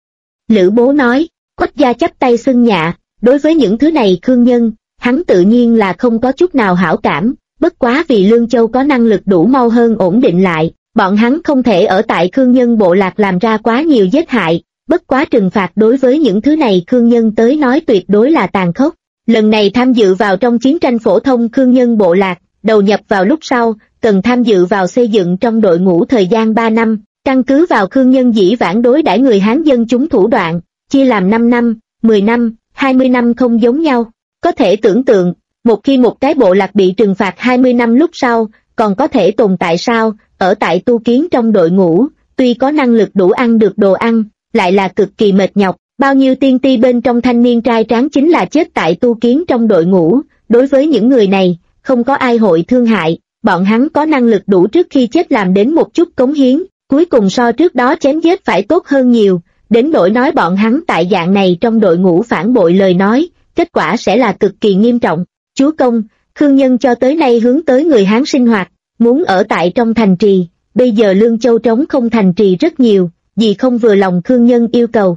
Lữ Bố nói, Quách gia chắp tay xưng nhạ, đối với những thứ này Khương Nhân, hắn tự nhiên là không có chút nào hảo cảm, bất quá vì Lương Châu có năng lực đủ mau hơn ổn định lại, bọn hắn không thể ở tại Khương Nhân bộ lạc làm ra quá nhiều giết hại, bất quá trừng phạt đối với những thứ này Khương Nhân tới nói tuyệt đối là tàn khốc. Lần này tham dự vào trong chiến tranh phổ thông Khương Nhân bộ lạc, đầu nhập vào lúc sau, cần tham dự vào xây dựng trong đội ngũ thời gian 3 năm, căn cứ vào Khương Nhân dĩ vãng đối đãi người Hán dân chúng thủ đoạn, chia làm 5 năm, 10 năm, 20 năm không giống nhau. Có thể tưởng tượng, một khi một cái bộ lạc bị trừng phạt 20 năm lúc sau, còn có thể tồn tại sao, ở tại tu kiến trong đội ngũ, tuy có năng lực đủ ăn được đồ ăn, lại là cực kỳ mệt nhọc, bao nhiêu tiên ti bên trong thanh niên trai tráng chính là chết tại tu kiến trong đội ngũ, đối với những người này, không có ai hội thương hại, bọn hắn có năng lực đủ trước khi chết làm đến một chút cống hiến, cuối cùng so trước đó chém giết phải tốt hơn nhiều, đến nỗi nói bọn hắn tại dạng này trong đội ngũ phản bội lời nói, kết quả sẽ là cực kỳ nghiêm trọng. Chúa công, Khương Nhân cho tới nay hướng tới người Hán sinh hoạt, muốn ở tại trong thành trì, bây giờ Lương Châu trống không thành trì rất nhiều, vì không vừa lòng Khương Nhân yêu cầu.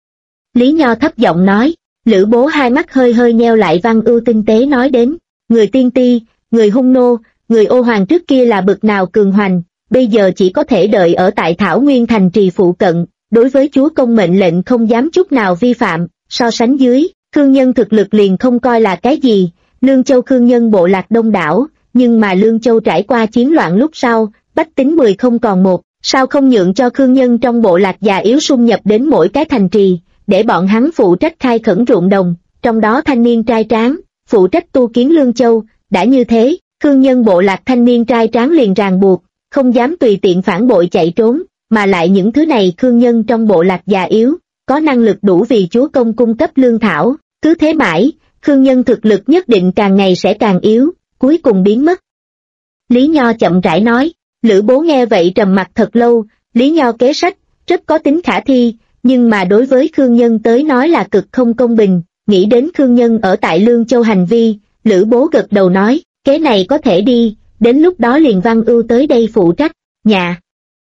Lý Nho thấp giọng nói, Lữ Bố hai mắt hơi hơi nheo lại Văn Ưu tinh tế nói đến, người tiên ti, người hung nô, người ô hoàng trước kia là bực nào cường hoành, bây giờ chỉ có thể đợi ở tại Thảo Nguyên thành trì phụ cận, đối với chúa công mệnh lệnh không dám chút nào vi phạm, so sánh dưới, Khương Nhân thực lực liền không coi là cái gì. Lương Châu Khương Nhân bộ lạc đông đảo, nhưng mà Lương Châu trải qua chiến loạn lúc sau, bách tính 10 không còn một, sao không nhượng cho Khương Nhân trong bộ lạc già yếu xung nhập đến mỗi cái thành trì, để bọn hắn phụ trách khai khẩn ruộng đồng, trong đó thanh niên trai tráng, phụ trách tu kiến Lương Châu, đã như thế, Khương Nhân bộ lạc thanh niên trai tráng liền ràng buộc, không dám tùy tiện phản bội chạy trốn, mà lại những thứ này Khương Nhân trong bộ lạc già yếu, có năng lực đủ vì chúa công cung cấp lương thảo, cứ thế mãi, Khương Nhân thực lực nhất định càng ngày sẽ càng yếu, cuối cùng biến mất. Lý Nho chậm rãi nói, Lữ Bố nghe vậy trầm mặt thật lâu, Lý Nho kế sách, rất có tính khả thi, nhưng mà đối với Khương Nhân tới nói là cực không công bình, nghĩ đến Khương Nhân ở tại Lương Châu hành vi, Lữ Bố gật đầu nói, kế này có thể đi, đến lúc đó liền Văn Ưu tới đây phụ trách, nhà.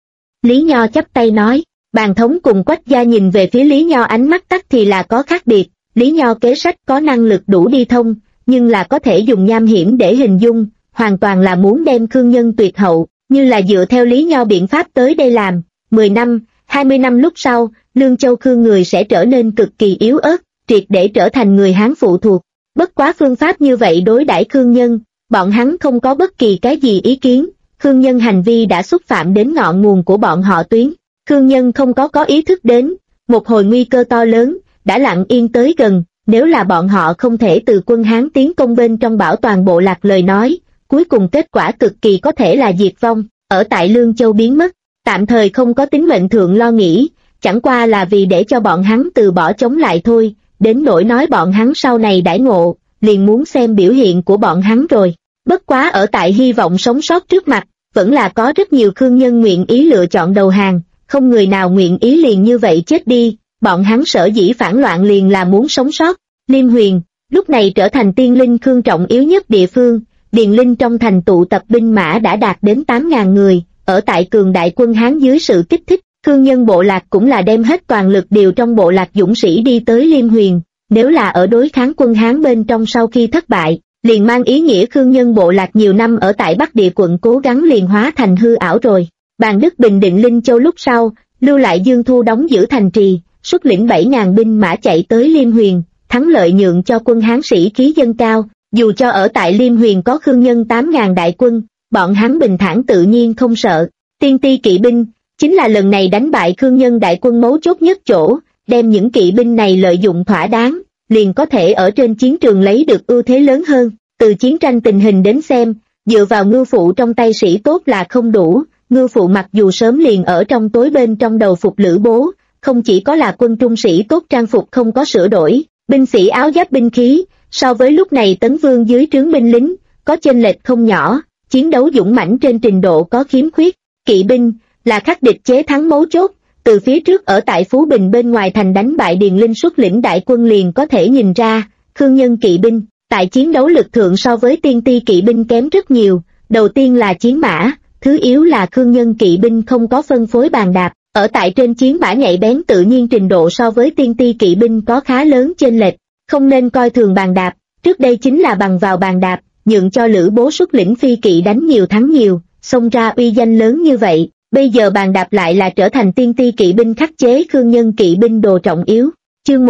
Lý Nho chắp tay nói, Bàn Thống cùng Quách gia nhìn về phía Lý Nho ánh mắt tắc thì là có khác biệt, Lý Nho kế sách có năng lực đủ đi thông, nhưng là có thể dùng nham hiểm để hình dung, hoàn toàn là muốn đem Khương Nhân tuyệt hậu, như là dựa theo Lý Nho biện pháp tới đây làm, 10 năm, 20 năm lúc sau, Lương Châu Khương người sẽ trở nên cực kỳ yếu ớt, triệt để trở thành người Hán phụ thuộc. Bất quá phương pháp như vậy đối đãi Khương Nhân, bọn hắn không có bất kỳ cái gì ý kiến, Khương Nhân hành vi đã xúc phạm đến ngọn nguồn của bọn họ Tuyến, Khương Nhân không có ý thức đến, một hồi nguy cơ to lớn, đã lặng yên tới gần, nếu là bọn họ không thể từ quân Hán tiến công bên trong bảo toàn bộ lạc lời nói, cuối cùng kết quả cực kỳ có thể là diệt vong, ở tại Lương Châu biến mất, tạm thời không có tính mệnh thượng lo nghĩ, chẳng qua là vì để cho bọn hắn từ bỏ chống lại thôi, đến nỗi nói bọn hắn sau này đãi ngộ, liền muốn xem biểu hiện của bọn hắn rồi. Bất quá ở tại hy vọng sống sót trước mặt, vẫn là có rất nhiều Khương Nhân nguyện ý lựa chọn đầu hàng, không người nào nguyện ý liền như vậy chết đi, bọn hắn sở dĩ phản loạn liền là muốn sống sót. Liêm Huyền, lúc này trở thành tiên linh Khương trọng yếu nhất địa phương, điền linh trong thành tụ tập binh mã đã đạt đến 8.000 người, ở tại cường đại quân Hán dưới sự kích thích, Khương Nhân bộ lạc cũng là đem hết toàn lực điều trong bộ lạc dũng sĩ đi tới Liêm Huyền, nếu là ở đối kháng quân Hán bên trong sau khi thất bại, liền mang ý nghĩa Khương Nhân bộ lạc nhiều năm ở tại Bắc Địa quận cố gắng liền hóa thành hư ảo rồi. Bàn Đức bình định Linh Châu lúc sau, lưu lại Dương Thu đóng giữ thành trì, xuất lĩnh 7.000 binh mã chạy tới Liêm Huyền, thắng lợi nhượng cho quân Hán sĩ khí dâng cao, dù cho ở tại Liêm Huyền có Khương Nhân 8.000 đại quân, bọn hắn bình thản tự nhiên không sợ. Tiên ti kỵ binh, chính là lần này đánh bại Khương Nhân đại quân mấu chốt nhất chỗ, đem những kỵ binh này lợi dụng thỏa đáng, liền có thể ở trên chiến trường lấy được ưu thế lớn hơn. Từ chiến tranh tình hình đến xem, dựa vào ngưu phụ trong tay sĩ tốt là không đủ, ngưu phụ mặc dù sớm liền ở trong tối bên trong đầu phục Lữ Bố, không chỉ có là quân trung sĩ tốt trang phục không có sửa đổi, binh sĩ áo giáp binh khí, so với lúc này Tấn Vương dưới trướng binh lính, có chênh lệch không nhỏ, chiến đấu dũng mãnh trên trình độ có khiếm khuyết. Kỵ binh là khắc địch chế thắng mấu chốt, từ phía trước ở tại Phú Bình bên ngoài thành đánh bại Điền Linh xuất lĩnh đại quân liền có thể nhìn ra, Khương Nhân kỵ binh, tại chiến đấu lực thượng so với tiên ti kỵ binh kém rất nhiều. Đầu tiên là chiến mã, thứ yếu là Khương Nhân kỵ binh không có phân phối bàn đạp, ở tại trên chiến mã nhạy bén tự nhiên trình độ so với tiên ti kỵ binh có khá lớn chênh lệch, không nên coi thường bàn đạp, trước đây chính là bằng vào bàn đạp, nhượng cho Lữ Bố xuất lĩnh phi kỵ đánh nhiều thắng nhiều, xông ra uy danh lớn như vậy, bây giờ bàn đạp lại là trở thành tiên ti kỵ binh khắc chế Khương Nhân kỵ binh đồ trọng yếu. Chương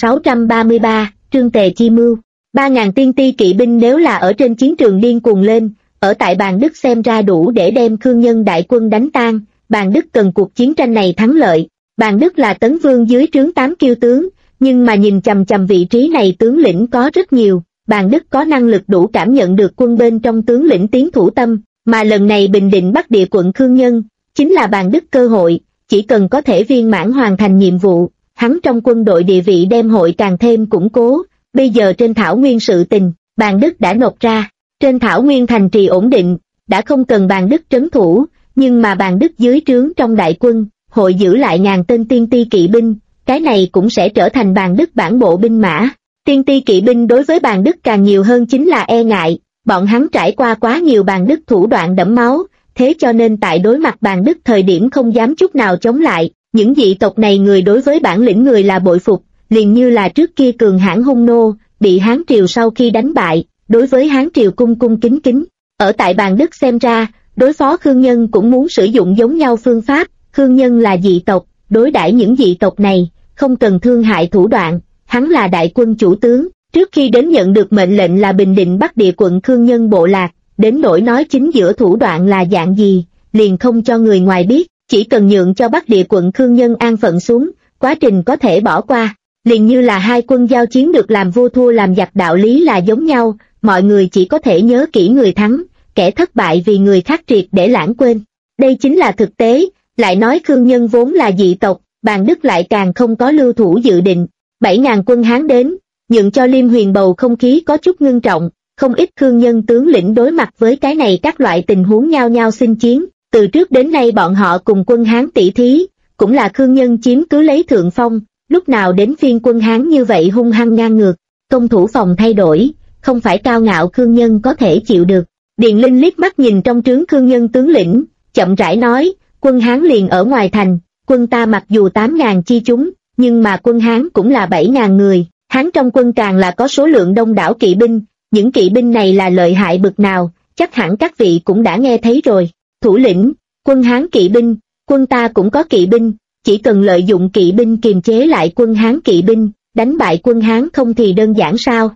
1633, Trương Tề chi mưu. 3.000 tiên ti kỵ binh nếu là ở trên chiến trường điên cuồng lên, ở tại Bàn Đức xem ra đủ để đem Khương Nhân đại quân đánh tan. Bàn Đức cần cuộc chiến tranh này thắng lợi. Bàn Đức là Tấn Vương dưới trướng 8 kiêu tướng, nhưng mà nhìn chằm chằm vị trí này tướng lĩnh có rất nhiều. Bàn Đức có năng lực đủ cảm nhận được quân bên trong tướng lĩnh tiến thủ tâm, mà lần này bình định Bắc Địa quận Khương Nhân, chính là Bàn Đức cơ hội, chỉ cần có thể viên mãn hoàn thành nhiệm vụ, hắn trong quân đội địa vị đem hội càng thêm củng cố. Bây giờ trên thảo nguyên sự tình, Bàn Đức đã nộp ra, trên thảo nguyên thành trì ổn định, đã không cần Bàn Đức trấn thủ, nhưng mà Bàn Đức dưới trướng trong đại quân, hội giữ lại 1.000 tên tiên ti kỵ binh, cái này cũng sẽ trở thành Bàn Đức bản bộ binh mã. Tiên ti kỵ binh đối với Bàn Đức càng nhiều hơn chính là e ngại, bọn hắn trải qua quá nhiều Bàn Đức thủ đoạn đẫm máu, thế cho nên tại đối mặt Bàn Đức thời điểm không dám chút nào chống lại, những dị tộc này người đối với bản lĩnh người là bội phục, liền như là trước kia cường hãn Hung Nô, bị Hán Triều sau khi đánh bại, đối với Hán Triều cung cung kính kính. Ở tại Bàn Đức xem ra, đối phó Khương Nhân cũng muốn sử dụng giống nhau phương pháp, Khương Nhân là dị tộc, đối đãi những dị tộc này, không cần thương hại thủ đoạn, hắn là đại quân chủ tướng, trước khi đến nhận được mệnh lệnh là bình định Bắc Địa quận Khương Nhân bộ lạc, đến nỗi nói chính giữa thủ đoạn là dạng gì, liền không cho người ngoài biết, chỉ cần nhượng cho Bắc Địa quận Khương Nhân an phận xuống, quá trình có thể bỏ qua. Liền như là hai quân giao chiến được làm vua thua làm giặc đạo lý là giống nhau, mọi người chỉ có thể nhớ kỹ người thắng, kẻ thất bại vì người khác triệt để lãng quên. Đây chính là thực tế, lại nói Khương Nhân vốn là dị tộc, Bàn Đức lại càng không có lưu thủ dự định. 7.000 quân Hán đến, nhượng cho Liêm Huyền bầu không khí có chút ngưng trọng, không ít Khương Nhân tướng lĩnh đối mặt với cái này các loại tình huống nhao nhao xin chiến. Từ trước đến nay bọn họ cùng quân Hán tỷ thí, cũng là Khương Nhân chiếm cứ lấy thượng phong. Lúc nào đến phiên quân Hán như vậy hung hăng ngang ngược, công thủ phòng thay đổi, không phải cao ngạo Khương Nhân có thể chịu được. Điền Linh liếc mắt nhìn trong trướng Khương Nhân tướng lĩnh, chậm rãi nói, quân Hán liền ở ngoài thành, quân ta mặc dù 8.000 chi chúng, nhưng mà quân Hán cũng là 7.000 người, Hán trong quân càng là có số lượng đông đảo kỵ binh, những kỵ binh này là lợi hại bực nào, chắc hẳn các vị cũng đã nghe thấy rồi. Thủ lĩnh, quân Hán kỵ binh, quân ta cũng có kỵ binh, chỉ cần lợi dụng kỵ binh kiềm chế lại quân Hán kỵ binh, đánh bại quân Hán không thì đơn giản sao?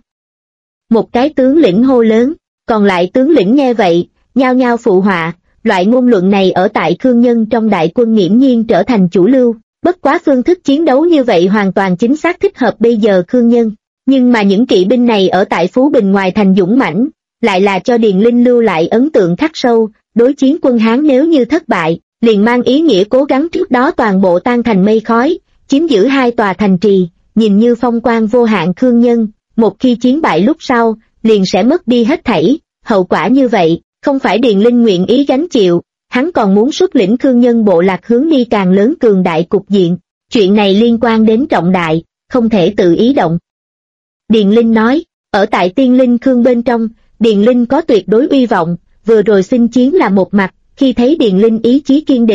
Một cái tướng lĩnh hô lớn, còn lại tướng lĩnh nghe vậy, nhao nhao phụ họa, loại ngôn luận này ở tại Khương Nhân trong đại quân nghiễm nhiên trở thành chủ lưu, bất quá phương thức chiến đấu như vậy hoàn toàn chính xác thích hợp bây giờ Khương Nhân, nhưng mà những kỵ binh này ở tại Phú Bình ngoài thành dũng mãnh, lại là cho Điền Linh lưu lại ấn tượng khắc sâu, đối chiến quân Hán nếu như thất bại, liền mang ý nghĩa cố gắng trước đó toàn bộ tan thành mây khói, chiếm giữ 2 tòa thành trì, nhìn như phong quang vô hạn Khương Nhân, một khi chiến bại lúc sau, liền sẽ mất đi hết thảy, hậu quả như vậy, không phải Điền Linh nguyện ý gánh chịu, hắn còn muốn xuất lĩnh Khương Nhân bộ lạc hướng đi càng lớn cường đại cục diện, chuyện này liên quan đến trọng đại, không thể tự ý động. Điền Linh nói, ở tại Tiên Linh Khương bên trong, Điền Linh có tuyệt đối uy vọng, vừa rồi xin chiến là một mặt, khi thấy Điền Linh ý chí kiên định,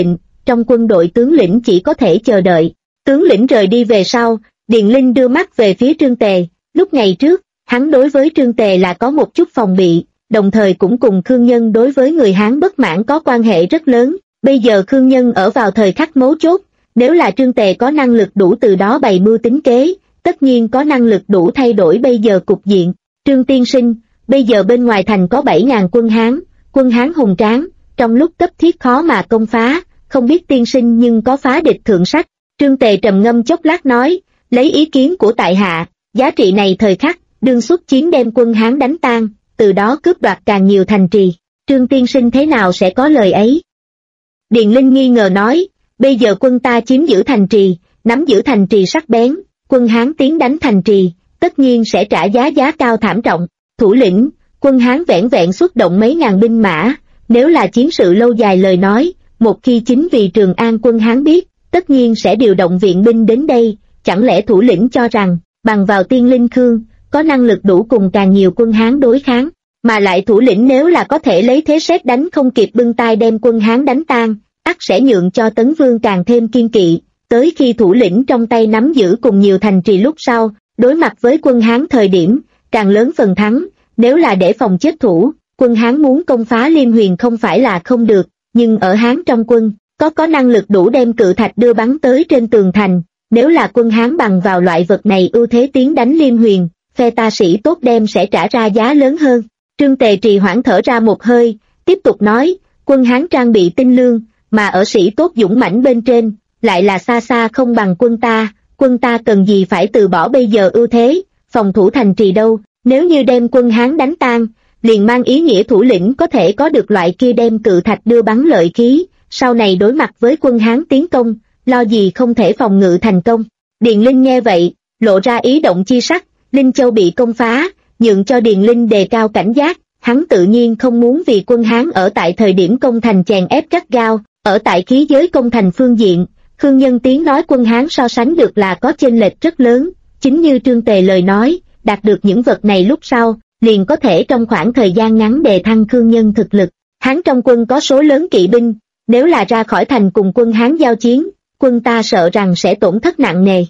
trong quân đội tướng lĩnh chỉ có thể chờ đợi. Tướng lĩnh rời đi về sau, Điền Linh đưa mắt về phía Trương Tề, lúc ngày trước, hắn đối với Trương Tề là có một chút phòng bị, đồng thời cũng cùng Khương Nhân đối với người Hán bất mãn có quan hệ rất lớn, bây giờ Khương Nhân ở vào thời khắc mấu chốt, nếu là Trương Tề có năng lực đủ từ đó bày mưu tính kế, tất nhiên có năng lực đủ thay đổi bây giờ cục diện. Trương tiên sinh, bây giờ bên ngoài thành có 7.000 quân Hán hùng tráng, trong lúc cấp thiết khó mà công phá, không biết tiên sinh nhưng có phá địch thượng sách. Trương Tề trầm ngâm chốc lát nói, lấy ý kiến của tại hạ, giá trị này thời khắc, đương xuất chiến đem quân Hán đánh tan, từ đó cướp đoạt càng nhiều thành trì. Trương tiên sinh thế nào sẽ có lời ấy? Điền Linh nghi ngờ nói, bây giờ quân ta chiếm giữ thành trì, nắm giữ thành trì sắc bén, quân Hán tiến đánh thành trì, tất nhiên sẽ trả giá cao thảm trọng. Thủ lĩnh, quân Hán vẻn vẹn xuất động mấy ngàn binh mã, nếu là chiến sự lâu dài lời nói, một khi chính vì Trường An quân Hán biết, tất nhiên sẽ điều động viện binh đến đây, chẳng lẽ thủ lĩnh cho rằng, bằng vào tiên linh Khương, có năng lực đủ cùng càng nhiều quân Hán đối kháng, mà lại thủ lĩnh nếu là có thể lấy thế sét đánh không kịp bưng tay đem quân Hán đánh tan, ắt sẽ nhượng cho Tấn Vương càng thêm kiên kỵ, tới khi thủ lĩnh trong tay nắm giữ cùng nhiều thành trì lúc sau, đối mặt với quân Hán thời điểm, càng lớn phần thắng, nếu là để phòng chết thủ, quân Hán muốn công phá Liêm Huyền không phải là không được, nhưng ở Hán trong quân, có năng lực đủ đem cự thạch đưa bắn tới trên tường thành, nếu là quân Hán bằng vào loại vật này ưu thế tiến đánh Liêm Huyền, phe ta sĩ tốt đem sẽ trả ra giá lớn hơn. Trương Tề trì hoãn thở ra một hơi, tiếp tục nói, quân Hán trang bị tinh lương, mà ở sĩ tốt dũng mãnh bên trên, lại là xa xa không bằng quân ta cần gì phải từ bỏ bây giờ ưu thế, phòng thủ thành trì đâu, nếu như đem quân Hán đánh tan, liền mang ý nghĩa thủ lĩnh có thể có được loại kia đem cự thạch đưa bắn lợi khí, sau này đối mặt với quân Hán tiến công, lo gì không thể phòng ngự thành công. Điền Linh nghe vậy, lộ ra ý động chi sắc, Linh Châu bị công phá, nhượng cho Điền Linh đề cao cảnh giác, hắn tự nhiên không muốn vì quân Hán ở tại thời điểm công thành chèn ép gắt gao, ở tại khí giới công thành phương diện, Khương Nhân tiếng nói quân Hán so sánh được là có chênh lệch rất lớn, chính như Trương Tề lời nói, đạt được những vật này lúc sau, liền có thể trong khoảng thời gian ngắn đề thăng Khương Nhân thực lực. Hán trong quân có số lớn kỵ binh, nếu là ra khỏi thành cùng quân Hán giao chiến, quân ta sợ rằng sẽ tổn thất nặng nề.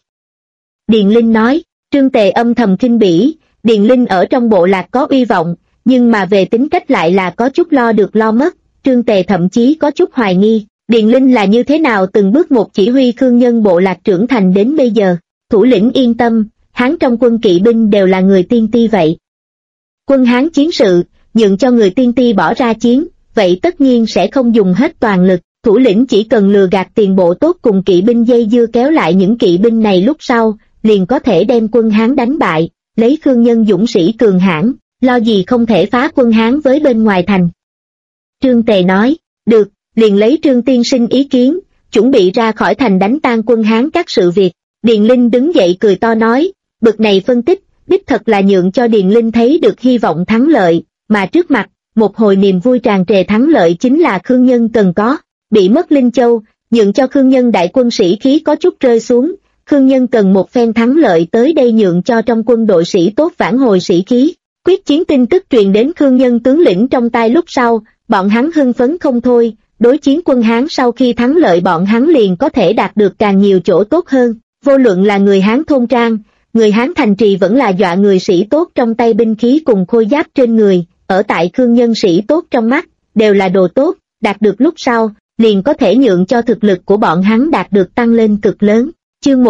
Điền Linh nói, Trương Tề âm thầm kinh bỉ, Điền Linh ở trong bộ lạc có uy vọng, nhưng mà về tính cách lại là có chút lo được lo mất, Trương Tề thậm chí có chút hoài nghi, Điền Linh là như thế nào từng bước một chỉ huy Khương Nhân bộ lạc trưởng thành đến bây giờ. Thủ lĩnh yên tâm, Hán trong quân kỵ binh đều là người tiên ti vậy. Quân Hán chiến sự, nhượng cho người tiên ti bỏ ra chiến, vậy tất nhiên sẽ không dùng hết toàn lực, thủ lĩnh chỉ cần lừa gạt tiền bộ tốt cùng kỵ binh dây dưa kéo lại những kỵ binh này lúc sau, liền có thể đem quân Hán đánh bại, lấy Khương Nhân dũng sĩ cường hãn, lo gì không thể phá quân Hán với bên ngoài thành. Trương Tề nói, được, liền lấy Trương tiên sinh ý kiến, chuẩn bị ra khỏi thành đánh tan quân Hán các sự việc. Điền Linh đứng dậy cười to nói, bực này phân tích, đích thật là nhượng cho Điền Linh thấy được hy vọng thắng lợi, mà trước mặt, một hồi niềm vui tràn trề thắng lợi chính là Khương Nhân cần có. Bị mất Linh Châu, nhượng cho Khương Nhân đại quân sĩ khí có chút rơi xuống, Khương Nhân cần một phen thắng lợi tới đây nhượng cho trong quân đội sĩ tốt vãn hồi sĩ khí. Quyết chiến tin tức truyền đến Khương Nhân tướng lĩnh trong tai lúc sau, bọn hắn hưng phấn không thôi, đối chiến quân Hán sau khi thắng lợi bọn hắn liền có thể đạt được càng nhiều chỗ tốt hơn. Vô luận là người Hán thôn trang, người Hán thành trì vẫn là dọa người sĩ tốt trong tay binh khí cùng khôi giáp trên người, ở tại Khương Nhân sĩ tốt trong mắt, đều là đồ tốt, đạt được lúc sau, liền có thể nhượng cho thực lực của bọn hắn đạt được tăng lên cực lớn. Chương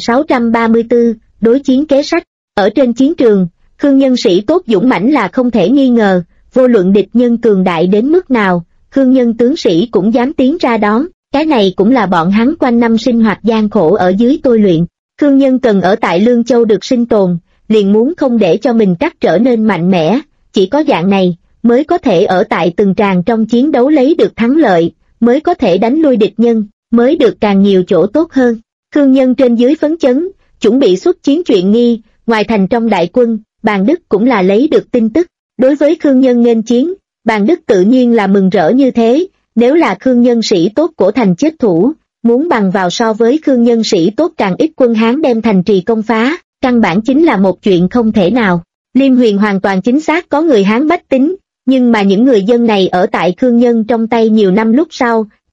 1634, đối chiến kế sách. Ở trên chiến trường, Khương Nhân sĩ tốt dũng mãnh là không thể nghi ngờ, vô luận địch nhân cường đại đến mức nào, Khương Nhân tướng sĩ cũng dám tiến ra đón, cái này cũng là bọn hắn quanh năm sinh hoạt gian khổ ở dưới tôi luyện. Khương Nhân cần ở tại Lương Châu được sinh tồn, liền muốn không để cho mình cắt trở nên mạnh mẽ, chỉ có dạng này, mới có thể ở tại từng tràng trong chiến đấu lấy được thắng lợi, mới có thể đánh lui địch nhân, mới được càng nhiều chỗ tốt hơn. Khương Nhân trên dưới phấn chấn, chuẩn bị xuất chiến chuyện nghi, ngoài thành trong đại quân, Bàn Đức cũng là lấy được tin tức. Đối với Khương Nhân nghênh chiến, Bàn Đức tự nhiên là mừng rỡ như thế, nếu là Khương Nhân sĩ tốt của thành chết thủ, muốn bằng vào so với Khương Nhân sĩ tốt càng ít quân Hán đem thành trì công phá, căn bản chính là một chuyện không thể nào. Liêm Huyền hoàn toàn chính xác có người Hán bách tính, nhưng mà những người dân này ở tại Khương Nhân trong tay nhiều năm lúc sau,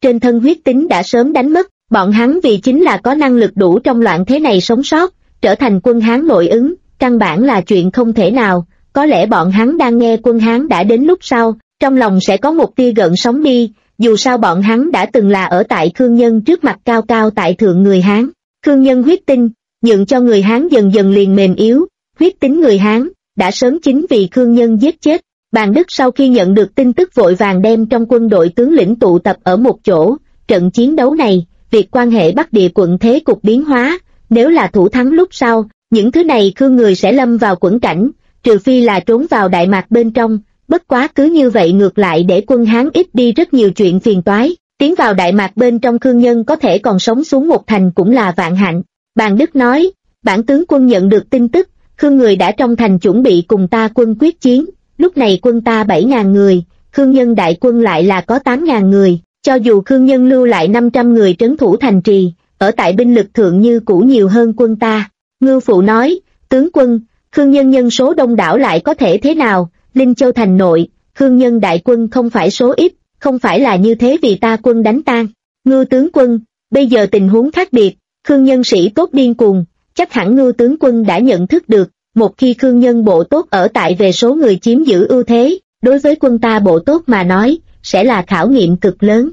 trên thân huyết tính đã sớm đánh mất, bọn hắn vì chính là có năng lực đủ trong loạn thế này sống sót, trở thành quân Hán nội ứng, căn bản là chuyện không thể nào, có lẽ bọn hắn đang nghe quân Hán đã đến lúc sau, trong lòng sẽ có một tia gợn sóng đi, dù sao bọn hắn đã từng là ở tại Khương Nhân trước mặt cao cao tại thượng người Hán. Khương Nhân huyết tinh, nhượng cho người Hán dần dần liền mềm yếu, huyết tính người Hán, đã sớm chính vì Khương Nhân giết chết. Bàn Đức sau khi nhận được tin tức vội vàng đem trong quân đội tướng lĩnh tụ tập ở một chỗ, trận chiến đấu này, việc quan hệ Bắc Địa quận thế cục biến hóa, nếu là thủ thắng lúc sau, những thứ này Khương người sẽ lâm vào quẫn cảnh, trừ phi là trốn vào Đại Mạc bên trong, bất quá cứ như vậy ngược lại để quân Hán ít đi rất nhiều chuyện phiền toái, tiến vào Đại Mạc bên trong Khương Nhân có thể còn sống xuống một thành cũng là vạn hạnh. Bàn Đức nói, bản tướng quân nhận được tin tức, Khương người đã trong thành chuẩn bị cùng ta quân quyết chiến, lúc này quân ta 7.000 người, Khương Nhân đại quân lại là có 8.000 người, cho dù Khương Nhân lưu lại 500 người trấn thủ thành trì, ở tại binh lực thượng như cũ nhiều hơn quân ta. Ngưu Phụ nói, tướng quân, Khương Nhân nhân số đông đảo lại có thể thế nào, Linh Châu thành nội, Khương Nhân đại quân không phải số ít, không phải là như thế vì ta quân đánh tan. Ngưu tướng quân, bây giờ tình huống khác biệt, Khương Nhân sĩ tốt điên cuồng, chắc hẳn Ngưu tướng quân đã nhận thức được, một khi Khương Nhân bộ tốt ở tại về số người chiếm giữ ưu thế, đối với quân ta bộ tốt mà nói, sẽ là khảo nghiệm cực lớn.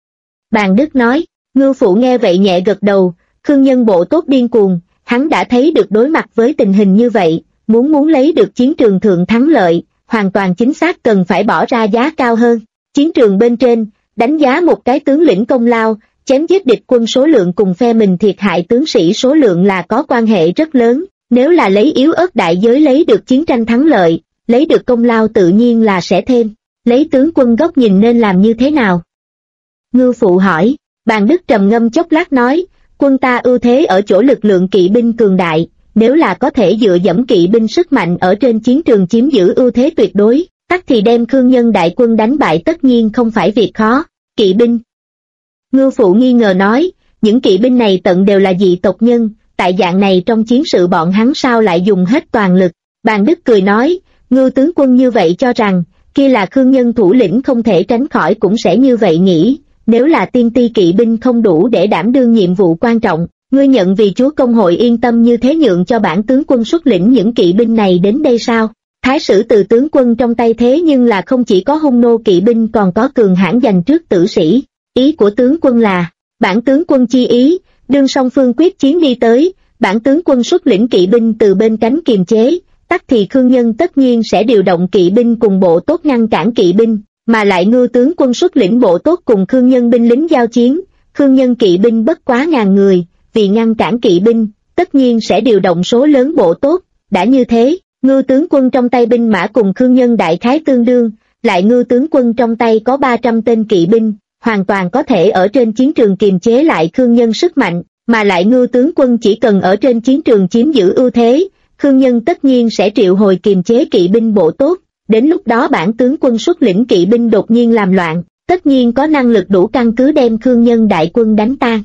Bàn Đức nói, Ngưu Phụ nghe vậy nhẹ gật đầu, Khương Nhân bộ tốt điên cuồng, hắn đã thấy được đối mặt với tình hình như vậy, muốn lấy được chiến trường thượng thắng lợi, hoàn toàn chính xác cần phải bỏ ra giá cao hơn. Chiến trường bên trên, đánh giá một cái tướng lĩnh công lao, chém giết địch quân số lượng cùng phe mình thiệt hại tướng sĩ số lượng là có quan hệ rất lớn, nếu là lấy yếu ớt đại giới lấy được chiến tranh thắng lợi, lấy được công lao tự nhiên là sẽ thêm, lấy tướng quân góc nhìn nên làm như thế nào? Ngưu Phụ hỏi, Bàn Đức trầm ngâm chốc lát nói, quân ta ưu thế ở chỗ lực lượng kỵ binh cường đại, nếu là có thể dựa dẫm kỵ binh sức mạnh ở trên chiến trường chiếm giữ ưu thế tuyệt đối, tắc thì đem Khương Nhân đại quân đánh bại tất nhiên không phải việc khó. Kỵ binh? Ngưu Phụ nghi ngờ nói, những kỵ binh này tận đều là dị tộc nhân, tại dạng này trong chiến sự bọn hắn sao lại dùng hết toàn lực. Bàn Đức cười nói, Ngưu tướng quân như vậy cho rằng, kia là Khương Nhân thủ lĩnh không thể tránh khỏi cũng sẽ như vậy nghĩ, nếu là tiên ti kỵ binh không đủ để đảm đương nhiệm vụ quan trọng, ngươi nhận vì chúa công hội yên tâm như thế nhượng cho bản tướng quân xuất lĩnh những kỵ binh này đến đây sao? Thái sử từ tướng quân trong tay thế nhưng là không chỉ có hung nô kỵ binh còn có cường hãn dành trước tử sĩ, ý của tướng quân là, bản tướng quân chi ý, đương song phương quyết chiến đi tới, bản tướng quân xuất lĩnh kỵ binh từ bên cánh kiềm chế, tắc thì Khương Nhân tất nhiên sẽ điều động kỵ binh cùng bộ tốt ngăn cản kỵ binh, mà lại Ngưu tướng quân xuất lĩnh bộ tốt cùng Khương Nhân binh lính giao chiến, Khương Nhân kỵ binh bất quá 1000 người, vì ngăn cản kỵ binh, tất nhiên sẽ điều động số lớn bộ tốt, đã như thế, Ngưu tướng quân trong tay binh mã cùng Khương Nhân đại khái tương đương, lại Ngưu tướng quân trong tay có 300 tên kỵ binh, hoàn toàn có thể ở trên chiến trường kiềm chế lại Khương Nhân sức mạnh, mà lại Ngưu tướng quân chỉ cần ở trên chiến trường chiếm giữ ưu thế, Khương Nhân tất nhiên sẽ triệu hồi kiềm chế kỵ binh bộ tốt, đến lúc đó bản tướng quân xuất lĩnh kỵ binh đột nhiên làm loạn, tất nhiên có năng lực đủ căn cứ đem Khương Nhân đại quân đánh tan.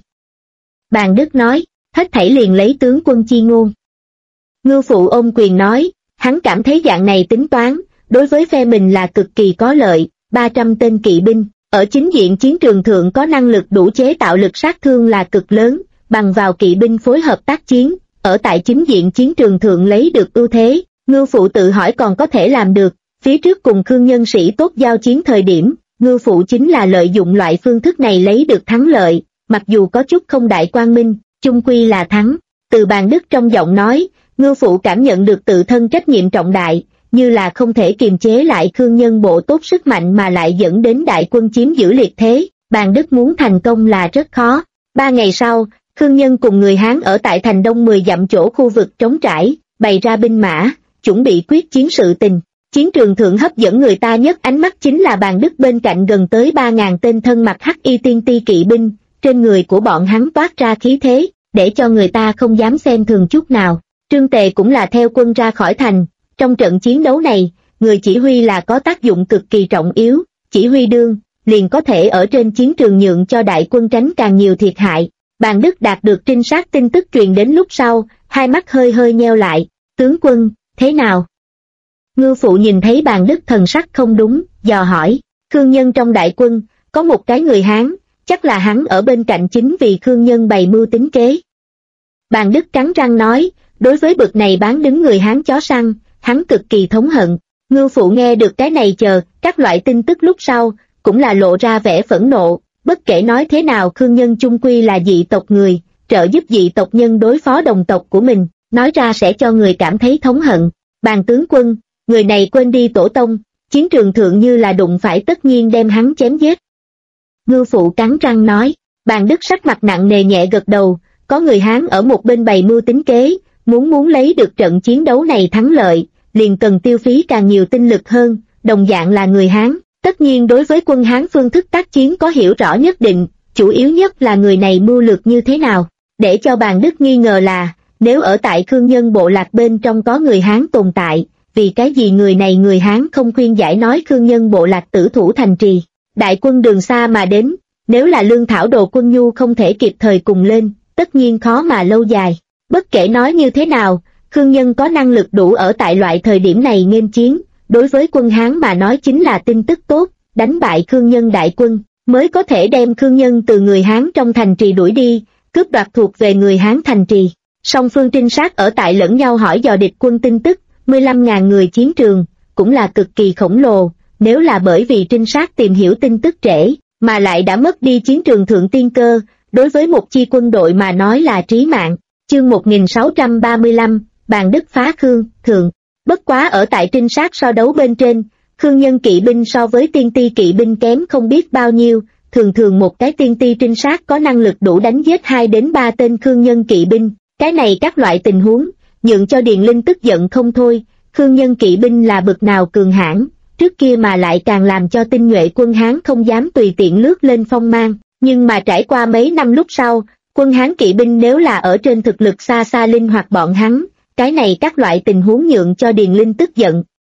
Bàn Đức nói, hết thảy liền lấy tướng quân chi ngôn. Ngưu Phụ ôm quyền nói, hắn cảm thấy dạng này tính toán, đối với phe mình là cực kỳ có lợi, 300 tên kỵ binh, ở chính diện chiến trường thượng có năng lực đủ chế tạo lực sát thương là cực lớn, bằng vào kỵ binh phối hợp tác chiến, ở tại chính diện chiến trường thượng lấy được ưu thế, Ngưu Phụ tự hỏi còn có thể làm được, phía trước cùng Khương Nhân sĩ tốt giao chiến thời điểm, Ngưu Phụ chính là lợi dụng loại phương thức này lấy được thắng lợi, mặc dù có chút không đại quang minh, chung quy là thắng. Từ Bàn Đức trong giọng nói, Ngưu Phụ cảm nhận được tự thân trách nhiệm trọng đại, như là không thể kiềm chế lại Khương Nhân bộ tốt sức mạnh mà lại dẫn đến đại quân chiếm giữ liệt thế, Bàn Đức muốn thành công là rất khó. 3 ngày sau, Khương Nhân cùng người Hán ở tại thành đông 10 dặm chỗ khu vực trống trải, bày ra binh mã, chuẩn bị quyết chiến sự tình. Chiến trường thượng hấp dẫn người ta nhất ánh mắt chính là Bàn Đức bên cạnh gần tới 3.000 tên thân mặc hắc y tiên ti kỵ binh, trên người của bọn hắn toát ra khí thế, để cho người ta không dám xem thường chút nào. Trương Tề cũng là theo quân ra khỏi thành, trong trận chiến đấu này, người chỉ huy là có tác dụng cực kỳ trọng yếu, chỉ huy đương, liền có thể ở trên chiến trường nhượng cho đại quân tránh càng nhiều thiệt hại. Bàn Đức đạt được trinh sát tin tức truyền đến lúc sau, hai mắt hơi hơi nheo lại, tướng quân, thế nào? Ngưu Phụ nhìn thấy Bàn Đức thần sắc không đúng, dò hỏi, Khương Nhân trong đại quân, có một cái người Hán, chắc là hắn ở bên cạnh chính vì Khương Nhân bày mưu tính kế. Bàn Đức cắn răng nói, đối với bực này bán đứng người Hán chó săn, hắn cực kỳ thống hận. Ngưu Phụ nghe được cái này các loại tin tức lúc sau, cũng là lộ ra vẻ phẫn nộ, bất kể nói thế nào Khương Nhân chung quy là dị tộc người, trợ giúp dị tộc nhân đối phó đồng tộc của mình, nói ra sẽ cho người cảm thấy thống hận. Bàn tướng quân, người này quên đi tổ tông, chiến trường thượng như là đụng phải tất nhiên đem hắn chém giết. Ngưu Phụ cắn răng nói, Bàn Đức sắc mặt nặng nề nhẹ gật đầu, có người Hán ở một bên bày mưu tính kế, muốn lấy được trận chiến đấu này thắng lợi, liền cần tiêu phí càng nhiều tinh lực hơn, đồng dạng là người Hán, tất nhiên đối với quân Hán phương thức tác chiến có hiểu rõ nhất định, chủ yếu nhất là người này mưu lược như thế nào, để cho Bàn Đức nghi ngờ là, nếu ở tại Khương Nhân bộ lạc bên trong có người Hán tồn tại, vì cái gì người Hán không khuyên giải nói Khương Nhân bộ lạc tử thủ thành trì, đại quân đường xa mà đến, nếu là lương thảo đồ quân nhu không thể kịp thời cùng lên, tất nhiên khó mà lâu dài. Bất kể nói như thế nào, Khương Nhân có năng lực đủ ở tại loại thời điểm này nghênh chiến, đối với quân Hán mà nói chính là tin tức tốt, đánh bại Khương Nhân đại quân, mới có thể đem Khương Nhân từ người Hán trong thành trì đuổi đi, cướp đoạt thuộc về người Hán thành trì. Song phương trinh sát ở tại lẫn nhau hỏi dò địch quân tin tức, 15.000 người chiến trường, cũng là cực kỳ khổng lồ, nếu là bởi vì trinh sát tìm hiểu tin tức trễ, mà lại đã mất đi chiến trường thượng tiên cơ, đối với một chi quân đội mà nói là trí mạng. Chương 1635, Bàn Đức phá Khương, thượng. Bất quá ở tại trinh sát so đấu bên trên, Khương Nhân kỵ binh so với tiên ti kỵ binh kém không biết bao nhiêu, thường một cái tiên ti trinh sát có năng lực đủ đánh giết 2 đến 3 tên Khương Nhân kỵ binh, cái này các loại tình huống, nhượng cho Điền Linh tức giận không thôi, Khương Nhân kỵ binh là bực nào cường hãn, trước kia mà lại càng làm cho tinh nhuệ quân Hán không dám tùy tiện lướt lên phong mang, nhưng mà trải qua mấy năm lúc sau, quân Hán kỵ binh nếu là ở trên thực lực xa xa linh hoạt bọn hắn, cái này các loại tình huống nhượng cho Điền Linh tức giận,